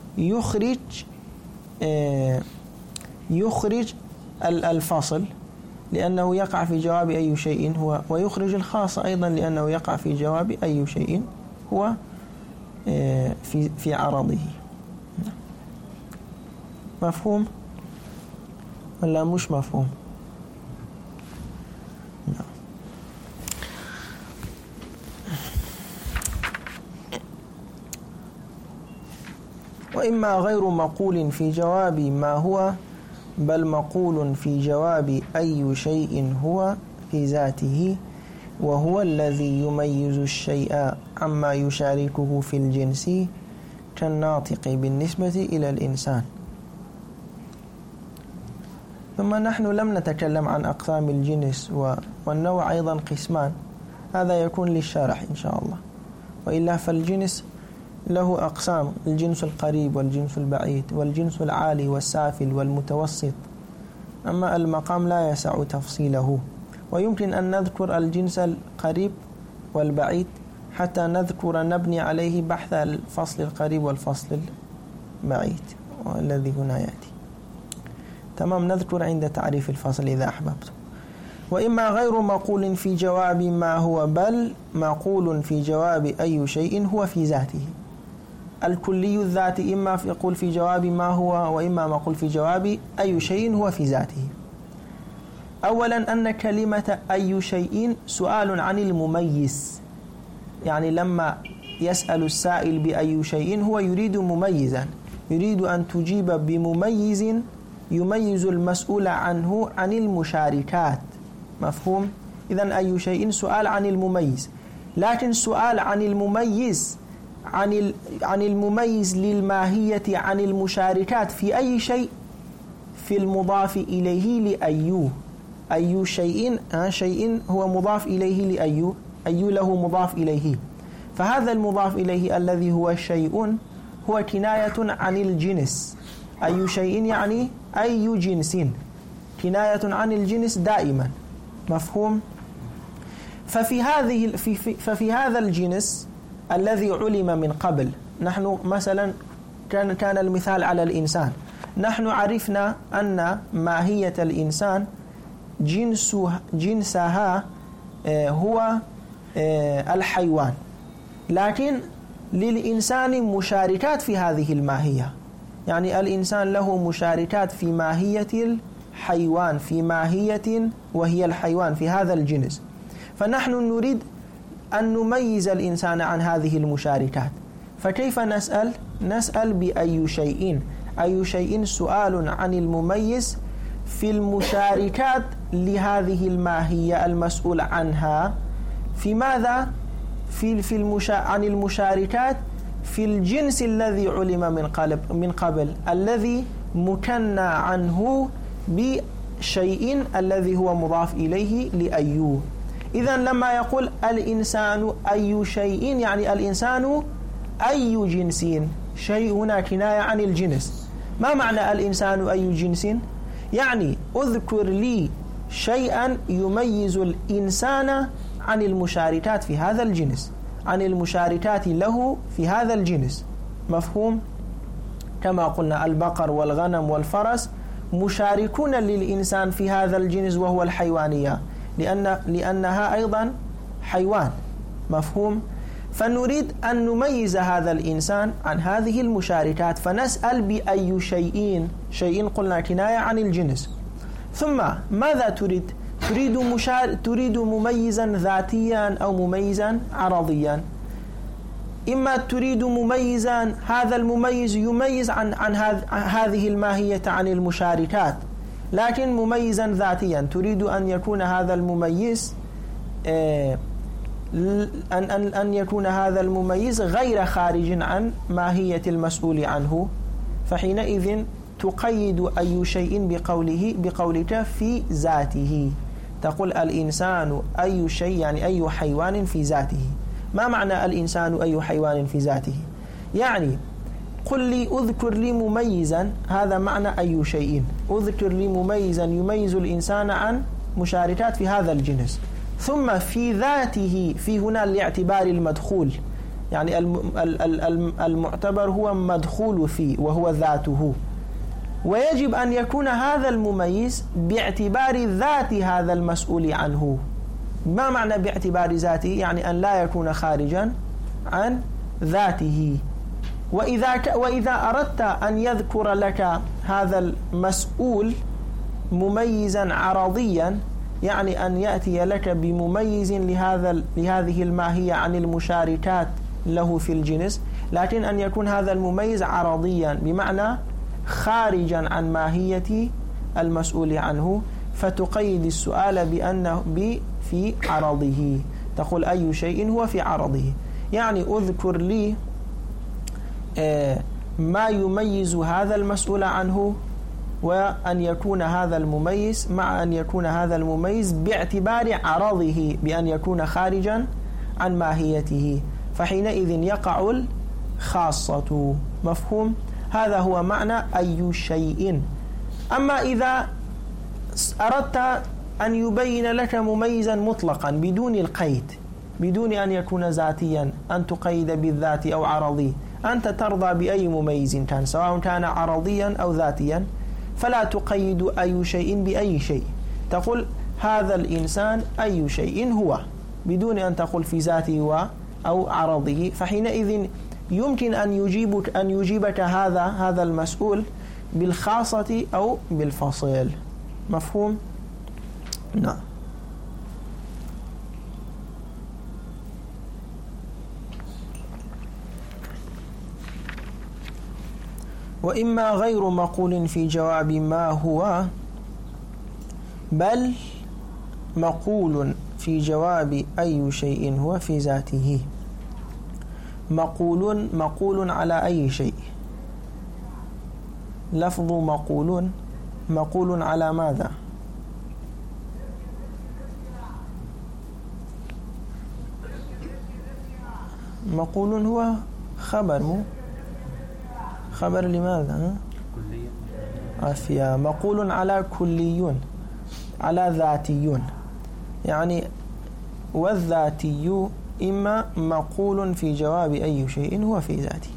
[SPEAKER 1] يخرج الفصل لأنه يقع في جواب أي شيء هو، ويخرج الخاص أيضا لأنه يقع في جواب أي شيء هو في عرضه. مفهوم ولا مش مفهوم؟ وإما غير مقول في جواب ما هو، بل مقول في جواب أي شيء هو في ذاته، وهو الذي يميز الشيء عما يشاركه في الجنس كالناطق بالنسبة إلى الإنسان. ثم نحن لم نتكلم عن أقسام الجنس، والنوع أيضا قسمان، هذا يكون للشرح إن شاء الله. وإلا فالجنس له أقسام: الجنس القريب والجنس البعيد والجنس العالي والسافل والمتوسط. أما المقام لا يسع تفصيله، ويمكن أن نذكر الجنس القريب والبعيد حتى نبني عليه بحث الفصل القريب والفصل البعيد والذي هنا يأتي. تمام، نذكر عند تعريف الفصل إذا أحببت. وإما غير مقول في جواب ما هو، بل مقول في جواب أي شيء هو في ذاته. الكلي الذات إما يقول في جواب ما هو، وإما مقول في جواب أي شيء هو في ذاته. أولا أن كلمة أي شيء سؤال عن المميز، يعني لما يسأل السائل بأي شيء هو يريد مميزا، يريد أن تجيب بمميز يميز المسؤول عنه عن المشاركات. مفهوم؟ إذن أي شيء سؤال عن المميز، لكن سؤال عن المميز عن المميز للماهية عن المشاركات في أي شيء، في المضاف إليه لأيوه. أي شيء شيء هو مضاف إليه لأيوه، أي له مضاف إليه، فهذا المضاف إليه الذي هو شيء هو كناية عن الجنس. أي شيء يعني أي جنس، كناية عن الجنس دائما. مفهوم؟ ففي هذا الجنس الذي علم من قبل، نحن مثلا كان المثال على الإنسان، نحن عرفنا أن ماهية الإنسان جنسها هو الحيوان، لكن للإنسان مشاركات في هذه الماهية، يعني الإنسان له مشاركات في ماهية الحيوان، في ماهية وهي الحيوان في هذا الجنس. فنحن نريد أن نميز الإنسان عن هذه المشاركات، فكيف نسأل؟ نسأل بأي شيء. أي شيء سؤال عن المميز في المشاركات لهذه الماهية المسؤول عنها. في ماذا؟ عن المشاركات في الجنس الذي علم من قبل الذي مكنى عنه بشيء الذي هو مضاف إليه لأيوه. إذن لما يقول الإنسان أي شيء يعني الإنسان أي جنس، شيء هنا كناية عن الجنس. ما معنى الإنسان أي جنس؟ يعني أذكر لي شيئا يميز الإنسان عن المشاركات في هذا الجنس، عن المشاركات له في هذا الجنس. مفهوم؟ كما قلنا البقر والغنم والفرس مشاركون للإنسان في هذا الجنس وهو الحيوانية، لأنها أيضا حيوان. مفهوم؟ فنريد أن نميز هذا الإنسان عن هذه المشاركات، فنسأل بأي شيء. شيء قلنا كناية عن الجنس. ثم ماذا تريد؟ تريد مميزا ذاتيا أو مميزا عرضيا. إما تريد مميزا، هذا المميز يميز عن هذه الماهية عن المشاركات، لكن مميزا ذاتيا. تريد أن يكون هذا المميز أن يكون هذا المميز غير خارج عن ماهية المسؤول عنه، فحينئذ تقيد أي شيء بقولك في ذاته. تقول الإنسان أي شيء، يعني أي حيوان في ذاته. ما معنى الإنسان أي حيوان في ذاته؟ يعني قل لي، أذكر لي مميزا، هذا معنى أي شيء. أذكر لي مميزا يميز الإنسان عن مشاركات في هذا الجنس. ثم في ذاته، في هنا لاعتبار المدخول، يعني المعتبر هو مدخول فيه وهو ذاته، ويجب أن يكون هذا المميز باعتبار ذات هذا المسؤول عنه. ما معنى باعتبار ذاته؟ يعني أن لا يكون خارجا عن ذاته. وإذا أردت أن يذكر لك هذا المسؤول مميزا عرضيا، يعني أن يأتي لك بمميز لهذه الماهية عن المشاركات له في الجنس، لكن أن يكون هذا المميز عرضيا بمعنى خارجا عن ماهية المسؤول عنه، فتقيد السؤال بأنه في عرضه. تقول أي شيء هو في عرضه، يعني أذكر لي ما يميز هذا المسؤول عنه، وأن يكون هذا المميز مع أن يكون هذا المميز باعتبار عرضه بأن يكون خارجا عن ماهيته، فحينئذ يقع الخاصة. مفهوم؟ هذا هو معنى أي شيء. أما إذا أردت أن يبين لك مميزا مطلقا بدون القيد، بدون أن يكون ذاتيا، أن تقيد بالذات أو عرضي، أنت ترضى بأي مميز كان، سواء كان عرضيا أو ذاتيا، فلا تقيد أي شيء بأي شيء. تقول هذا الإنسان أي شيء هو، بدون أن تقول في ذاته أو عرضه، فحينئذ يمكن أن يجيبك هذا المسؤول بالخاصة أو بالفصيل. مفهوم؟ نعم. وإما غير مقول في جواب ما هو، بل مقول في جواب أي شيء هو في ذاته. مقول على أي شيء. لفظ مقول على ماذا؟ مقول هو خبر لماذا؟ عافية. مقول على كليون، على ذاتيون، يعني والذاتي إما مقول في جواب أي شيء هو في ذاته.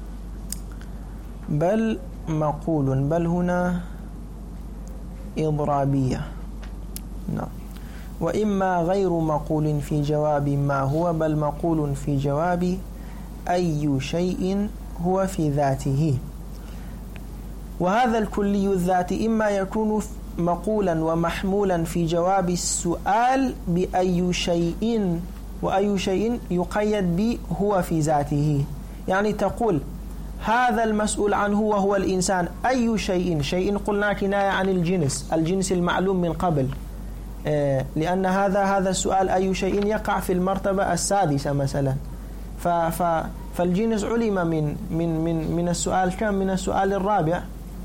[SPEAKER 1] بل مقول، بل هنا إضرابية. نعم. وإما غير مقول في جواب ما هو، بل مقول في جواب أي شيء هو في ذاته. وهذا الكلي الذات إما يكون مقولا ومحمولا في جواب السؤال بأي شيء، وأي شيء يقيد به هو في ذاته. يعني تقول هذا المسؤول عنه وهو الإنسان أي شيء قلنا كناية عن الجنس المعلوم من قبل، لأن هذا السؤال أي شيء يقع في المرتبة السادسة مثلا، فالجنس علم من السؤال كم؟ من السؤال الرابع.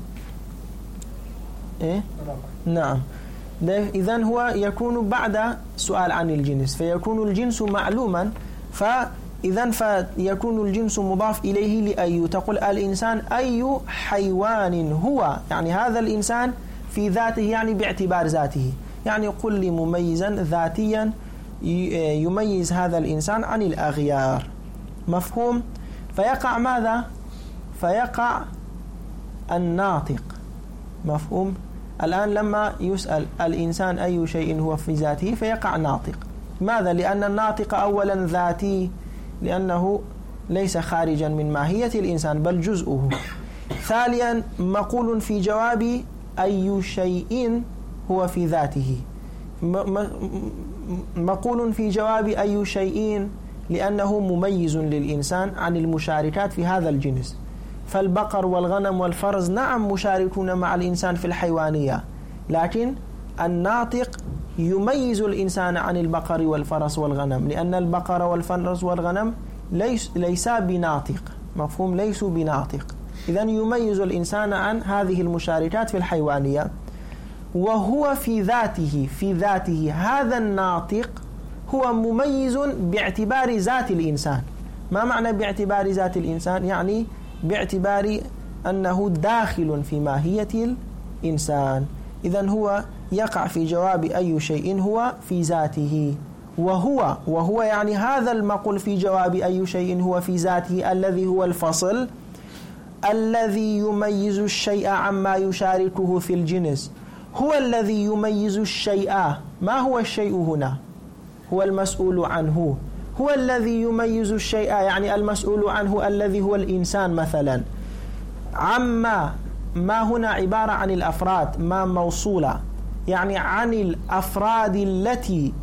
[SPEAKER 1] إيه؟ نعم. إذن هو يكون بعد سؤال عن الجنس، فيكون الجنس معلوما، فيكون الجنس مضاف إليه لأي. تقول الإنسان أي حيوان هو، يعني هذا الإنسان في ذاته، يعني باعتبار ذاته، يعني قل لي مميزا ذاتيا يميز هذا الإنسان عن الأغيار. مفهوم؟ فيقع ماذا؟ فيقع الناطق. مفهوم؟ الآن لما يسأل الإنسان أي شيء هو في ذاته فيقع ناطق. ماذا؟ لأن الناطق أولا ذاتي، لأنه ليس خارجا من ماهية الإنسان بل جزءه. ثانيا مقول في جواب أي شيء هو في ذاته. مقول في جواب أي شيء لأنه مميز للإنسان عن المشاركات في هذا الجنس. فالبقر والغنم والفرس نعم مشاركون مع الإنسان في الحيوانية، لكن الناطق يميز الإنسان عن البقر والفرس والغنم، لأن البقر والفرس والغنم ليسا بناطق، مفهوم؟ ليسوا بناطق. إذن يميز الإنسان عن هذه المشاركات في الحيوانية. وهو في ذاته هذا الناطق هو مميز باعتبار ذات الإنسان. ما معنى باعتبار ذات الإنسان؟ يعني باعتبار أنه داخل في ماهية الإنسان. إذن هو يقع في جواب أي شيء هو في ذاته. وهو يعني هذا المقول في جواب أي شيء هو في ذاته الذي هو الفصل الذي يميز الشيء عما يشاركه في الجنس، هو الذي يميز الشيء. ما هو الشيء هنا؟ هو المسؤول عنه. هو الذي يميز الشيء يعني المسؤول عنه الذي هو الإنسان مثلا. عما ما هنا عبارة عن الأفراد، ما موصولة، يعني عن الأفراد التي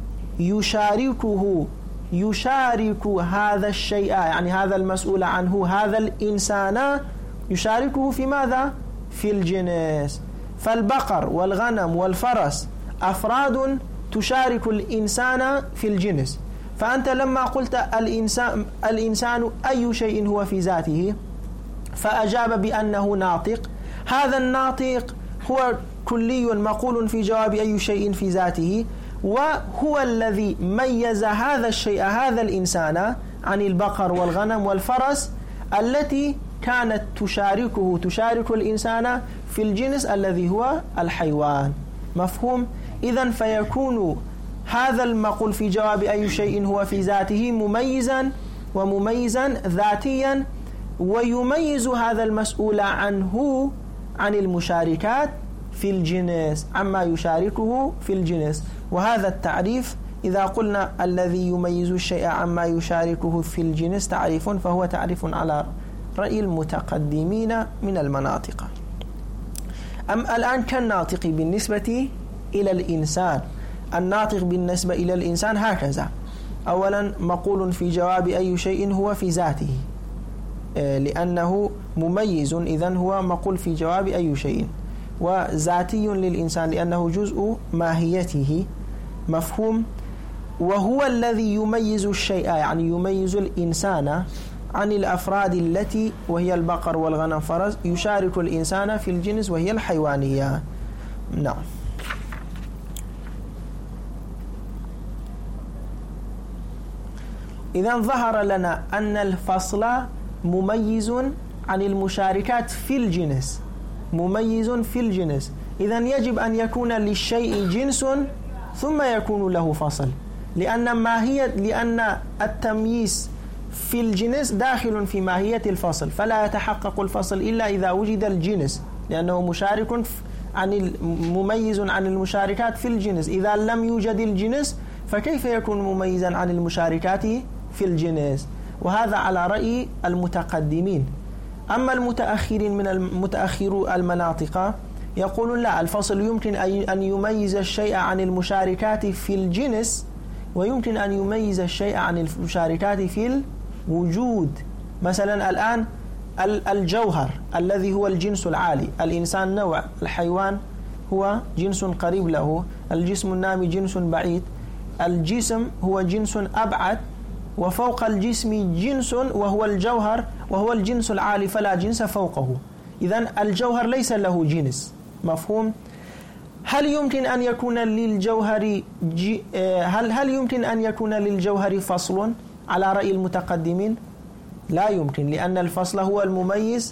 [SPEAKER 1] يشارك هذا الشيء، يعني هذا المسؤول عنه هذا الإنسان يشاركه في ماذا؟ في الجنس. فالبقر والغنم والفرس أفراد تشارك الإنسان في الجنس. فأنت لما قلت الإنسان أي شيء هو في ذاته فأجاب بأنه ناطق، هذا الناطق هو كلي مقول في جواب أي شيء في ذاته، وهو الذي ميز هذا الشيء هذا الإنسان عن البقر والغنم والفرس التي كانت تشارك الإنسان في الجنس الذي هو الحيوان. مفهوم؟ إذن فيكون هذا المقول في جواب أي شيء هو في ذاته مميزا ومميزا ذاتيا، ويميز هذا المسؤول عنه عن المشاركات في الجنس عما يشاركه في الجنس. وهذا التعريف إذا قلنا الذي يميز الشيء عما يشاركه في الجنس تعريف، فهو تعريف على رأي المتقدمين من المناطق. الآن كالناطق بالنسبة إلى الإنسان. الناطق بالنسبة إلى الإنسان هكذا: أولا مقول في جواب أي شيء هو في ذاته لأنه مميز، إذن هو مقول في جواب أي شيء، وذاتي للإنسان لأنه جزء ماهيته. مفهوم؟ وهو الذي يميز الشيء يعني يميز الإنسان عن الأفراد التي وهي البقر والغنم فرس يشارك الإنسان في الجنس وهي الحيوانية. نعم. إذن ظهر لنا أن الفصل مميز عن المشاركات في الجنس، مميز في الجنس. إذن يجب أن يكون للشيء جنس ثم يكون له فصل، لأن التمييز في الجنس داخل في ماهية الفصل، فلا يتحقق الفصل إلا إذا وجد الجنس، لأنه مشارك مميز عن المشاركات في الجنس. إذا لم يوجد الجنس فكيف يكون مميزا عن المشاركات في الجنس؟ وهذا على رأي المتقدمين. أما المتأخرين من المتأخرو المناطق يقولون لا، الفصل يمكن أن يميز الشيء عن المشاركات في الجنس، ويمكن أن يميز الشيء عن المشاركات في الوجود. مثلا الآن الجوهر الذي هو الجنس العالي، الإنسان نوع، الحيوان هو جنس قريب له، الجسم النامي جنس بعيد، الجسم هو جنس أبعد، وفوق الجسم جنس وهو الجوهر وهو الجنس العالي فلا جنس فوقه. إذن الجوهر ليس له جنس. مفهوم؟ هل يمكن أن يكون للجوهر هل يمكن أن يكون للجوهر فصل على رأي المتقدمين؟ لا يمكن، لأن الفصل هو المميز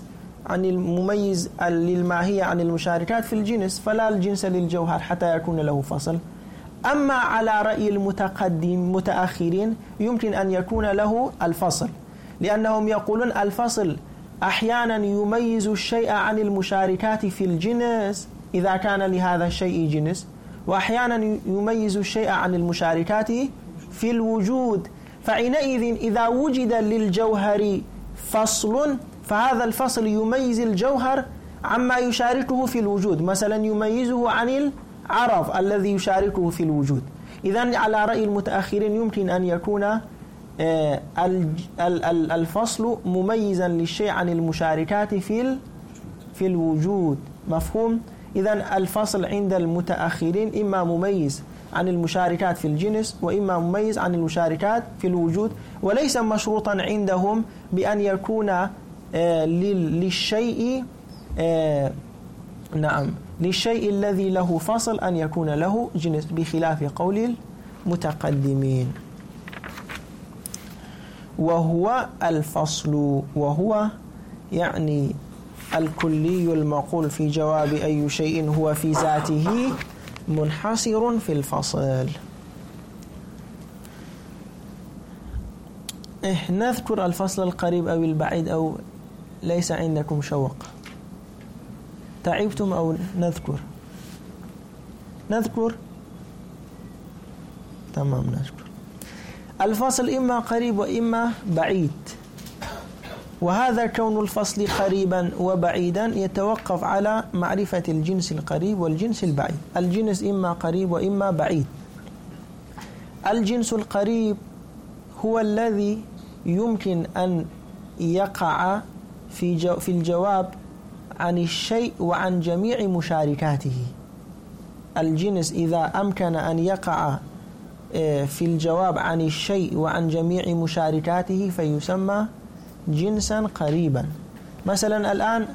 [SPEAKER 1] للماهية عن المشاركات في الجنس، فلا الجنس للجوهر حتى يكون له فصل. أما على رأي المتأخرين يمكن أن يكون له الفصل، لأنهم يقولون الفصل أحيانا يميز الشيء عن المشاركات في الجنس إذا كان لهذا الشيء جنس، وأحيانا يميز الشيء عن المشاركات في الوجود. فحينئذ إذا وجد للجوهر فصل فهذا الفصل يميز الجوهر عما يشاركه في الوجود، مثلا يميزه عن العرض الذي يشاركه في الوجود. إذن على رأي المتأخرين يمكن أن يكون
[SPEAKER 4] الفصل مميزا للشيء عن المشاركات في الوجود. مفهوم؟ إذن الفصل عند المتأخرين إما مميز عن المشاركات في الجنس وإما مميز عن المشاركات في الوجود، وليس مشروطا عندهم بأن يكون للشيء للشيء الذي له فصل أن يكون له جنس، بخلاف قول المتقدمين. وهو الفصل، وهو يعني الكلي المقول في جواب أي شيء هو في ذاته منحصر في الفصل. نذكر الفصل القريب أو البعيد، أو ليس عندكم شوق؟ تعبتم أو نذكر؟ تمام، نذكر. الفصل إما قريب وإما بعيد، وهذا كون الفصل قريبا وبعيدا يتوقف على معرفة الجنس القريب والجنس البعيد. الجنس إما قريب وإما بعيد. الجنس القريب هو الذي يمكن أن يقع في الجواب عن الشيء وعن جميع مشاركاته. الجنس إذا أمكن أن يقع في الجواب عن الشيء وعن جميع مشاركاته فيسمى جنسا قريبا. مثلا الآن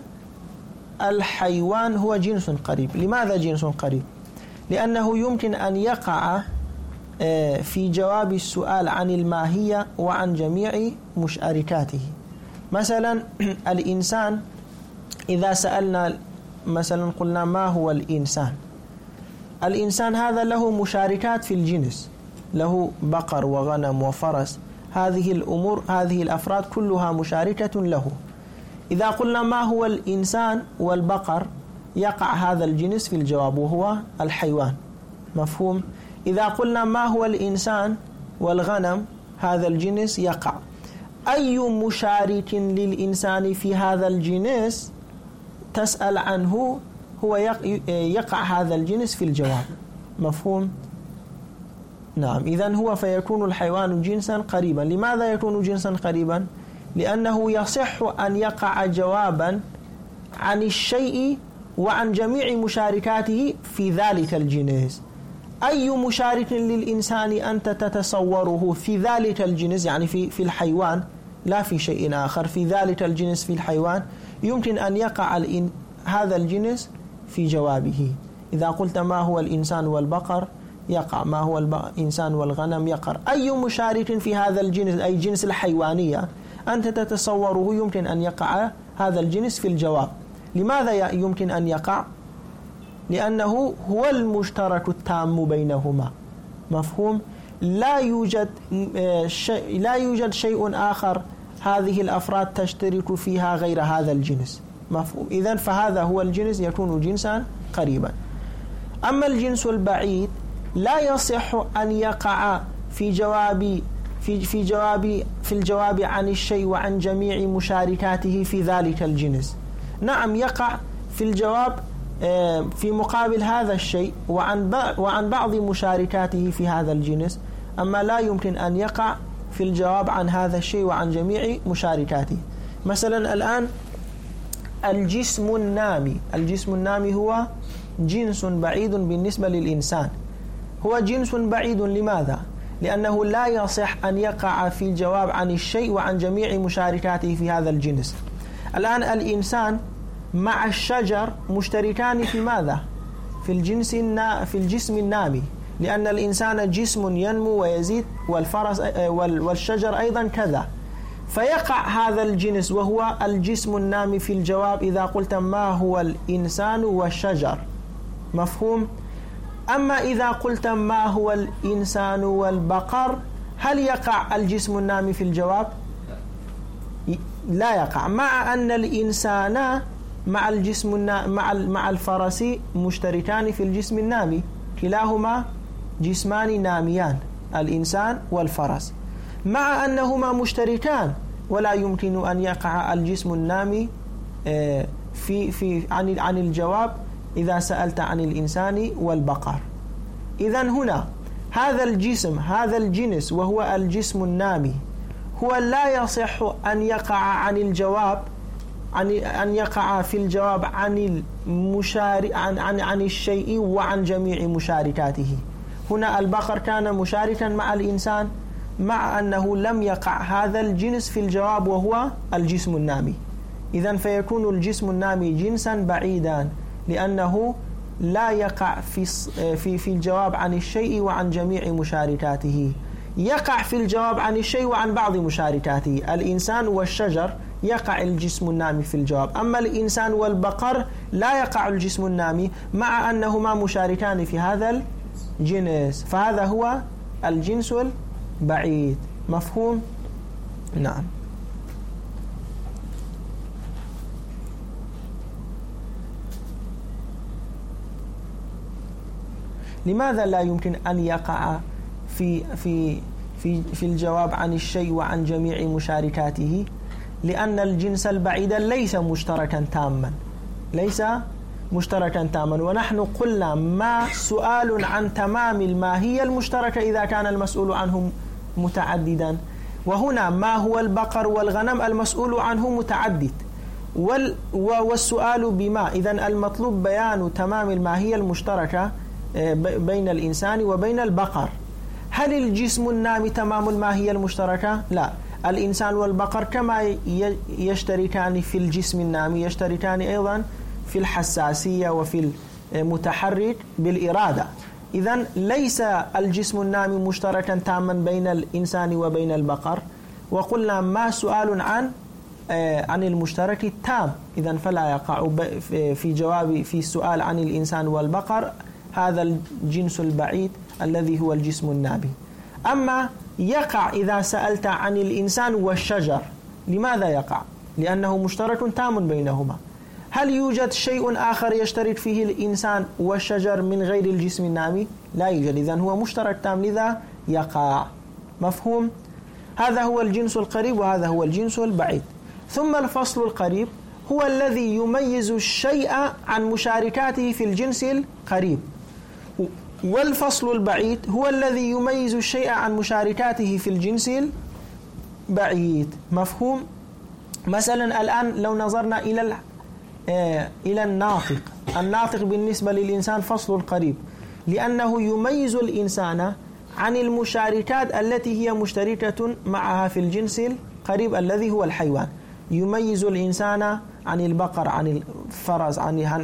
[SPEAKER 4] الحيوان هو جنس قريب. لماذا جنس قريب؟ لأنه يمكن أن يقع في جواب السؤال عن الماهية وعن جميع مشاركاته. مثلا الإنسان، إذا سألنا مثلا قلنا ما هو الإنسان؟ الإنسان هذا له مشاركات في الجنس، له بقر وغنم وفرس، هذه الأمور، هذه الأفراد كلها مشاركة له. إذا قلنا ما هو الإنسان والبقر يقع هذا الجنس في الجواب وهو الحيوان. مفهوم؟ إذا قلنا ما هو الإنسان والغنم هذا الجنس يقع. أي مشارك للإنسان في هذا الجنس تسأل عنه هو يقع هذا الجنس في الجواب. مفهوم؟ نعم. إذن هو فيكون الحيوان جنسا قريبا. لماذا يكون جنسا قريبا؟ لأنه يصح أن يقع جوابا عن الشيء وعن جميع مشاركاته في ذلك الجنس. أي مشارك للإنسان أنت تتصوره في ذلك الجنس، يعني في الحيوان لا في شيء آخر، في ذلك الجنس في الحيوان يمكن أن يقع هذا الجنس في جوابه. إذا قلت ما هو الإنسان والبقر يقع، ما هو الإنسان والغنم يقع. أي مشارك في هذا الجنس أي جنس الحيوانية أنت تتصوره يمكن أن يقع هذا الجنس في الجواب. لماذا يمكن أن يقع؟ لأنه هو المشترك التام بينهما. مفهوم؟ لا يوجد شيء آخر هذه الأفراد تشترك فيها غير هذا الجنس. مفهوم؟ إذن فهذا هو الجنس يكون جنسا قريبا. أما الجنس البعيد لا يصح أن يقع في الجواب عن الشيء وعن جميع مشاركاته في ذلك الجنس. نعم، يقع في الجواب في مقابل هذا الشيء وعن بعض مشاركاته في هذا الجنس، أما لا يمكن أن يقع في الجواب عن هذا الشيء وعن جميع مشاركاته. مثلا الآن الجسم النامي هو جنس بعيد بالنسبة للإنسان. هو جنس بعيد. لماذا؟ لأنه لا يصح أن يقع في الجواب عن الشيء وعن جميع مشاركاته في هذا الجنس. الآن الإنسان مع الشجر مشتركان في ماذا؟ في الجسم النامي، لأن الإنسان جسم ينمو ويزيد، والفرس والشجر أيضا كذا. فيقع هذا الجنس وهو الجسم النامي في الجواب إذا قلت ما هو الإنسان والشجر. مفهوم؟ أما إذا قلت ما هو الإنسان والبقر هل يقع الجسم النامي في الجواب؟ لا يقع، مع أن الإنسان مع الجسم مع الفرس مشتركان في الجسم النامي، كلاهما جسمان ناميان، الإنسان والفرس، مع أنهما مشتركان ولا يمكن أن يقع الجسم النامي عن الجواب إذا سألت عن الإنسان والبقر. إذن هنا هذا الجنس وهو الجسم النامي هو لا يصح أن يقع عن الجواب أن يقع في الجواب عن الشيء وعن جميع مشاركاته. هنا البقر كان مشاركا مع الإنسان مع أنه لم يقع هذا الجنس في الجواب وهو الجسم النامي. إذن فيكون الجسم النامي جنسا بعيدا لأنه لا يقع في الجواب عن الشيء وعن جميع مشاركاته. يقع في الجواب عن الشيء وعن بعض مشاركاته. الإنسان والشجر يقع الجسم النامي في الجواب، أما الإنسان والبقر لا يقع الجسم النامي مع أنهما مشاركان في هذا الجنس، فهذا هو الجنس البعيد. مفهوم؟ نعم. لماذا لا يمكن أن يقع في الجواب عن الشيء وعن جميع مشاركاته؟ لأن الجنس البعيد ليس مشتركا تاما، ونحن قلنا ما سؤال عن تمام الماهية المشتركة إذا كان المسؤول عنه متعددا، وهنا ما هو البقر والغنم المسؤول عنه متعدد، والسؤال بما. إذن المطلوب بيان تمام الماهية المشتركة بين الإنسان وبين البقر. هل الجسم النامي تمام الماهية المشتركة؟ لا. الإنسان والبقر كما يشتركان في الجسم النامي يشتركان أيضا في الحساسية وفي المتحرك بالإرادة. إذن ليس الجسم النامي مشتركا تاما بين الإنسان وبين البقر، وقلنا ما سؤال عن المشترك التام. إذن فلا يقع في السؤال عن الإنسان والبقر هذا الجنس البعيد الذي هو الجسم النامي. أما يقع إذا سألت عن الإنسان والشجر. لماذا يقع؟ لأنه مشترك تام بينهما. هل يوجد شيء آخر يشترك فيه الإنسان والشجر من غير الجسم النامي؟ لا يوجد. إذن هو مشترك تام لذا يقع. مفهوم؟ هذا هو الجنس القريب وهذا هو الجنس البعيد. ثم الفصل القريب هو الذي يميز الشيء عن مشاركاته في الجنس القريب، والفصل البعيد هو الذي يميز الشيء عن مشاركاته في الجنس البعيد. مفهوم؟ مثلا الآن لو نظرنا إلى الناطق بالنسبة للإنسان فصل القريب، لأنه يميز الإنسان عن المشاركات التي هي مشتركة معها في الجنس القريب الذي هو الحيوان. يميز الإنسان عن البقر، عن الفرس،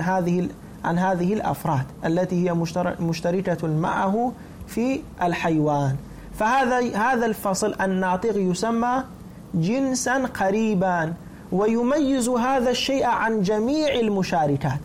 [SPEAKER 4] عن هذه الأفراد التي هي مشتركة معه في الحيوان. فهذا الفصل الناطق يسمى جنسا قريبا، ويميز هذا الشيء عن جميع المشاركات،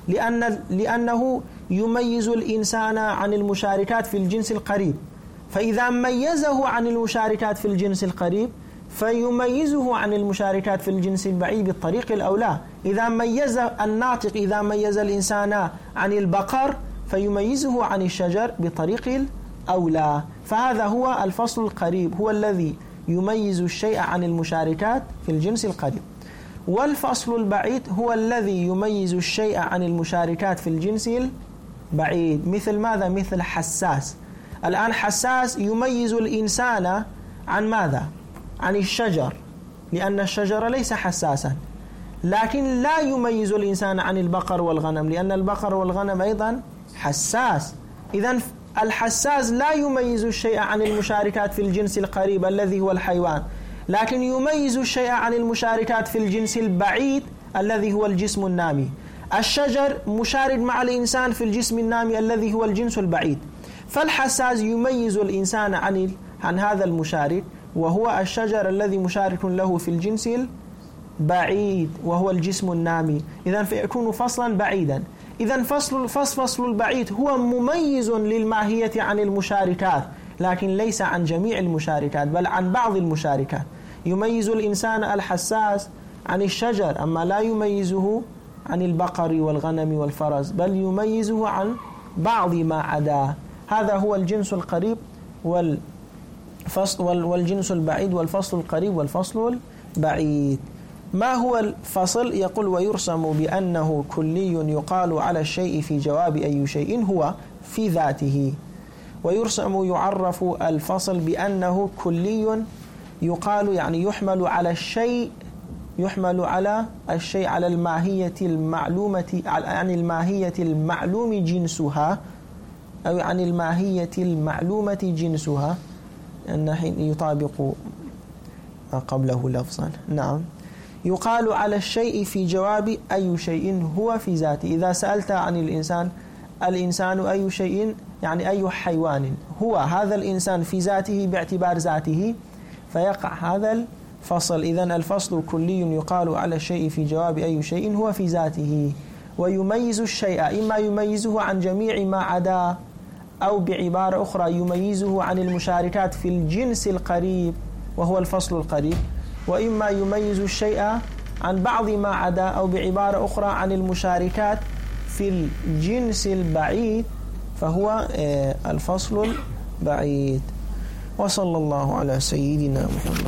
[SPEAKER 4] لأنه يميز الإنسان عن المشاركات في الجنس القريب. فإذا ميزه عن المشاركات في الجنس القريب فيميزه عن المشاركات في الجنس البعيد بالطريق الأولى. إذا ميز الناطق، إذا ميز الإنسان عن البقر فيميزه عن الشجر بطريق الأولى. فهذا هو الفصل القريب، هو الذي يميز الشيء عن المشاركات في الجنس القريب. والفصل البعيد هو الذي يميز الشيء عن المشاركات في الجنس البعيد. مثل ماذا؟ مثل حساس. الآن حساس يميز الإنسان عن ماذا؟ عن الشجر، لأن الشجر ليس حساسا. لكن لا يميز الإنسان عن البقر والغنم، لأن البقر والغنم أيضا حساس. إذن الحساس لا يميز الشيء عن المشاركات في الجنس القريب الذي هو الحيوان، لكن يميز الشيء عن المشاركات في الجنس البعيد الذي هو الجسم النامي. الشجر مشارك مع الإنسان في الجسم النامي الذي هو الجنس البعيد، فالحساس يميز الإنسان عن هذا المشارك وهو الشجر الذي مشارك له في الجنس البعيد وهو الجسم النامي. إذن فيكون فصلا بعيدا. إذن فصل البعيد هو مميز للماهية عن المشاركات، لكن ليس عن جميع المشاركات بل عن بعض المشاركات. يميز الإنسان الحساس عن الشجر، أما لا يميزه عن البقر والغنم والفرس، بل يميزه عن بعض ما عداه. هذا هو الجنس القريب والجنس البعيد، والفصل القريب والفصل البعيد. ما هو الفصل؟ يقول: ويرسم بأنه كلي يقال على الشيء في جواب أي شيء هو في ذاته. ويرسم يعرف الفصل بأنه كلي يقال يعني يحمل على الشيء، يحمل على الشيء على الماهية المعلومة، عن الماهية المعلوم جنسها، أو عن الماهية المعلومة جنسها، أن حين يطابق ما قبله لفظا. نعم. يقال على الشيء في جواب أي شيء هو في ذاته. إذا سألت عن الإنسان، الإنسان أي شيء، يعني أي حيوان هو هذا الإنسان في ذاته باعتبار ذاته، فيقع هذا الفصل. إذن الفصل كلي يقال على الشيء في جواب أي شيء هو في ذاته. ويميز الشيء إما يميزه عن جميع ما عدا، أو بعبارة أخرى يميزه عن المشاركات في الجنس القريب وهو الفصل القريب، وإما يميز الشيء عن بعض ما عدا، أو بعبارة أخرى عن المشاركات في الجنس البعيد فهو الفصل البعيد. وصلى الله على سيدنا محمد.